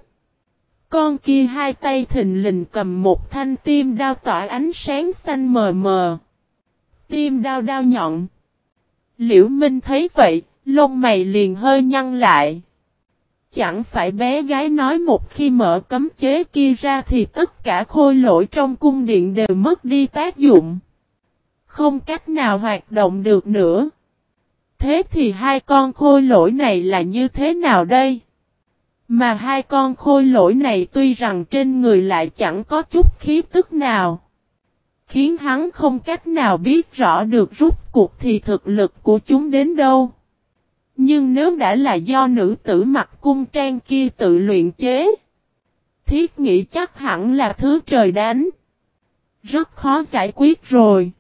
Con kia hai tay thình lình cầm một thanh tiêm đao tỏa ánh sáng xanh mờ mờ. Tiêm đao đao nhọn. Liễu Minh thấy vậy, lông mày liền hơi nhăn lại. Chẳng phải bé gái nói một khi mở cấm chế kia ra thì tất cả khôi lỗi trong cung điện đều mất đi tác dụng. Không cách nào hoạt động được nữa. Thế thì hai con khôi lỗi này là như thế nào đây? Mà hai con khôi lỗi này tuy rằng trên người lại chẳng có chút khí tức nào. Khiến hắn không cách nào biết rõ được rút cuộc thì thực lực của chúng đến đâu. Nhưng nếu đã là do nữ tử mặc cung trang kia tự luyện chế. Thiết nghĩ chắc hẳn là thứ trời đánh. Rất khó giải quyết rồi.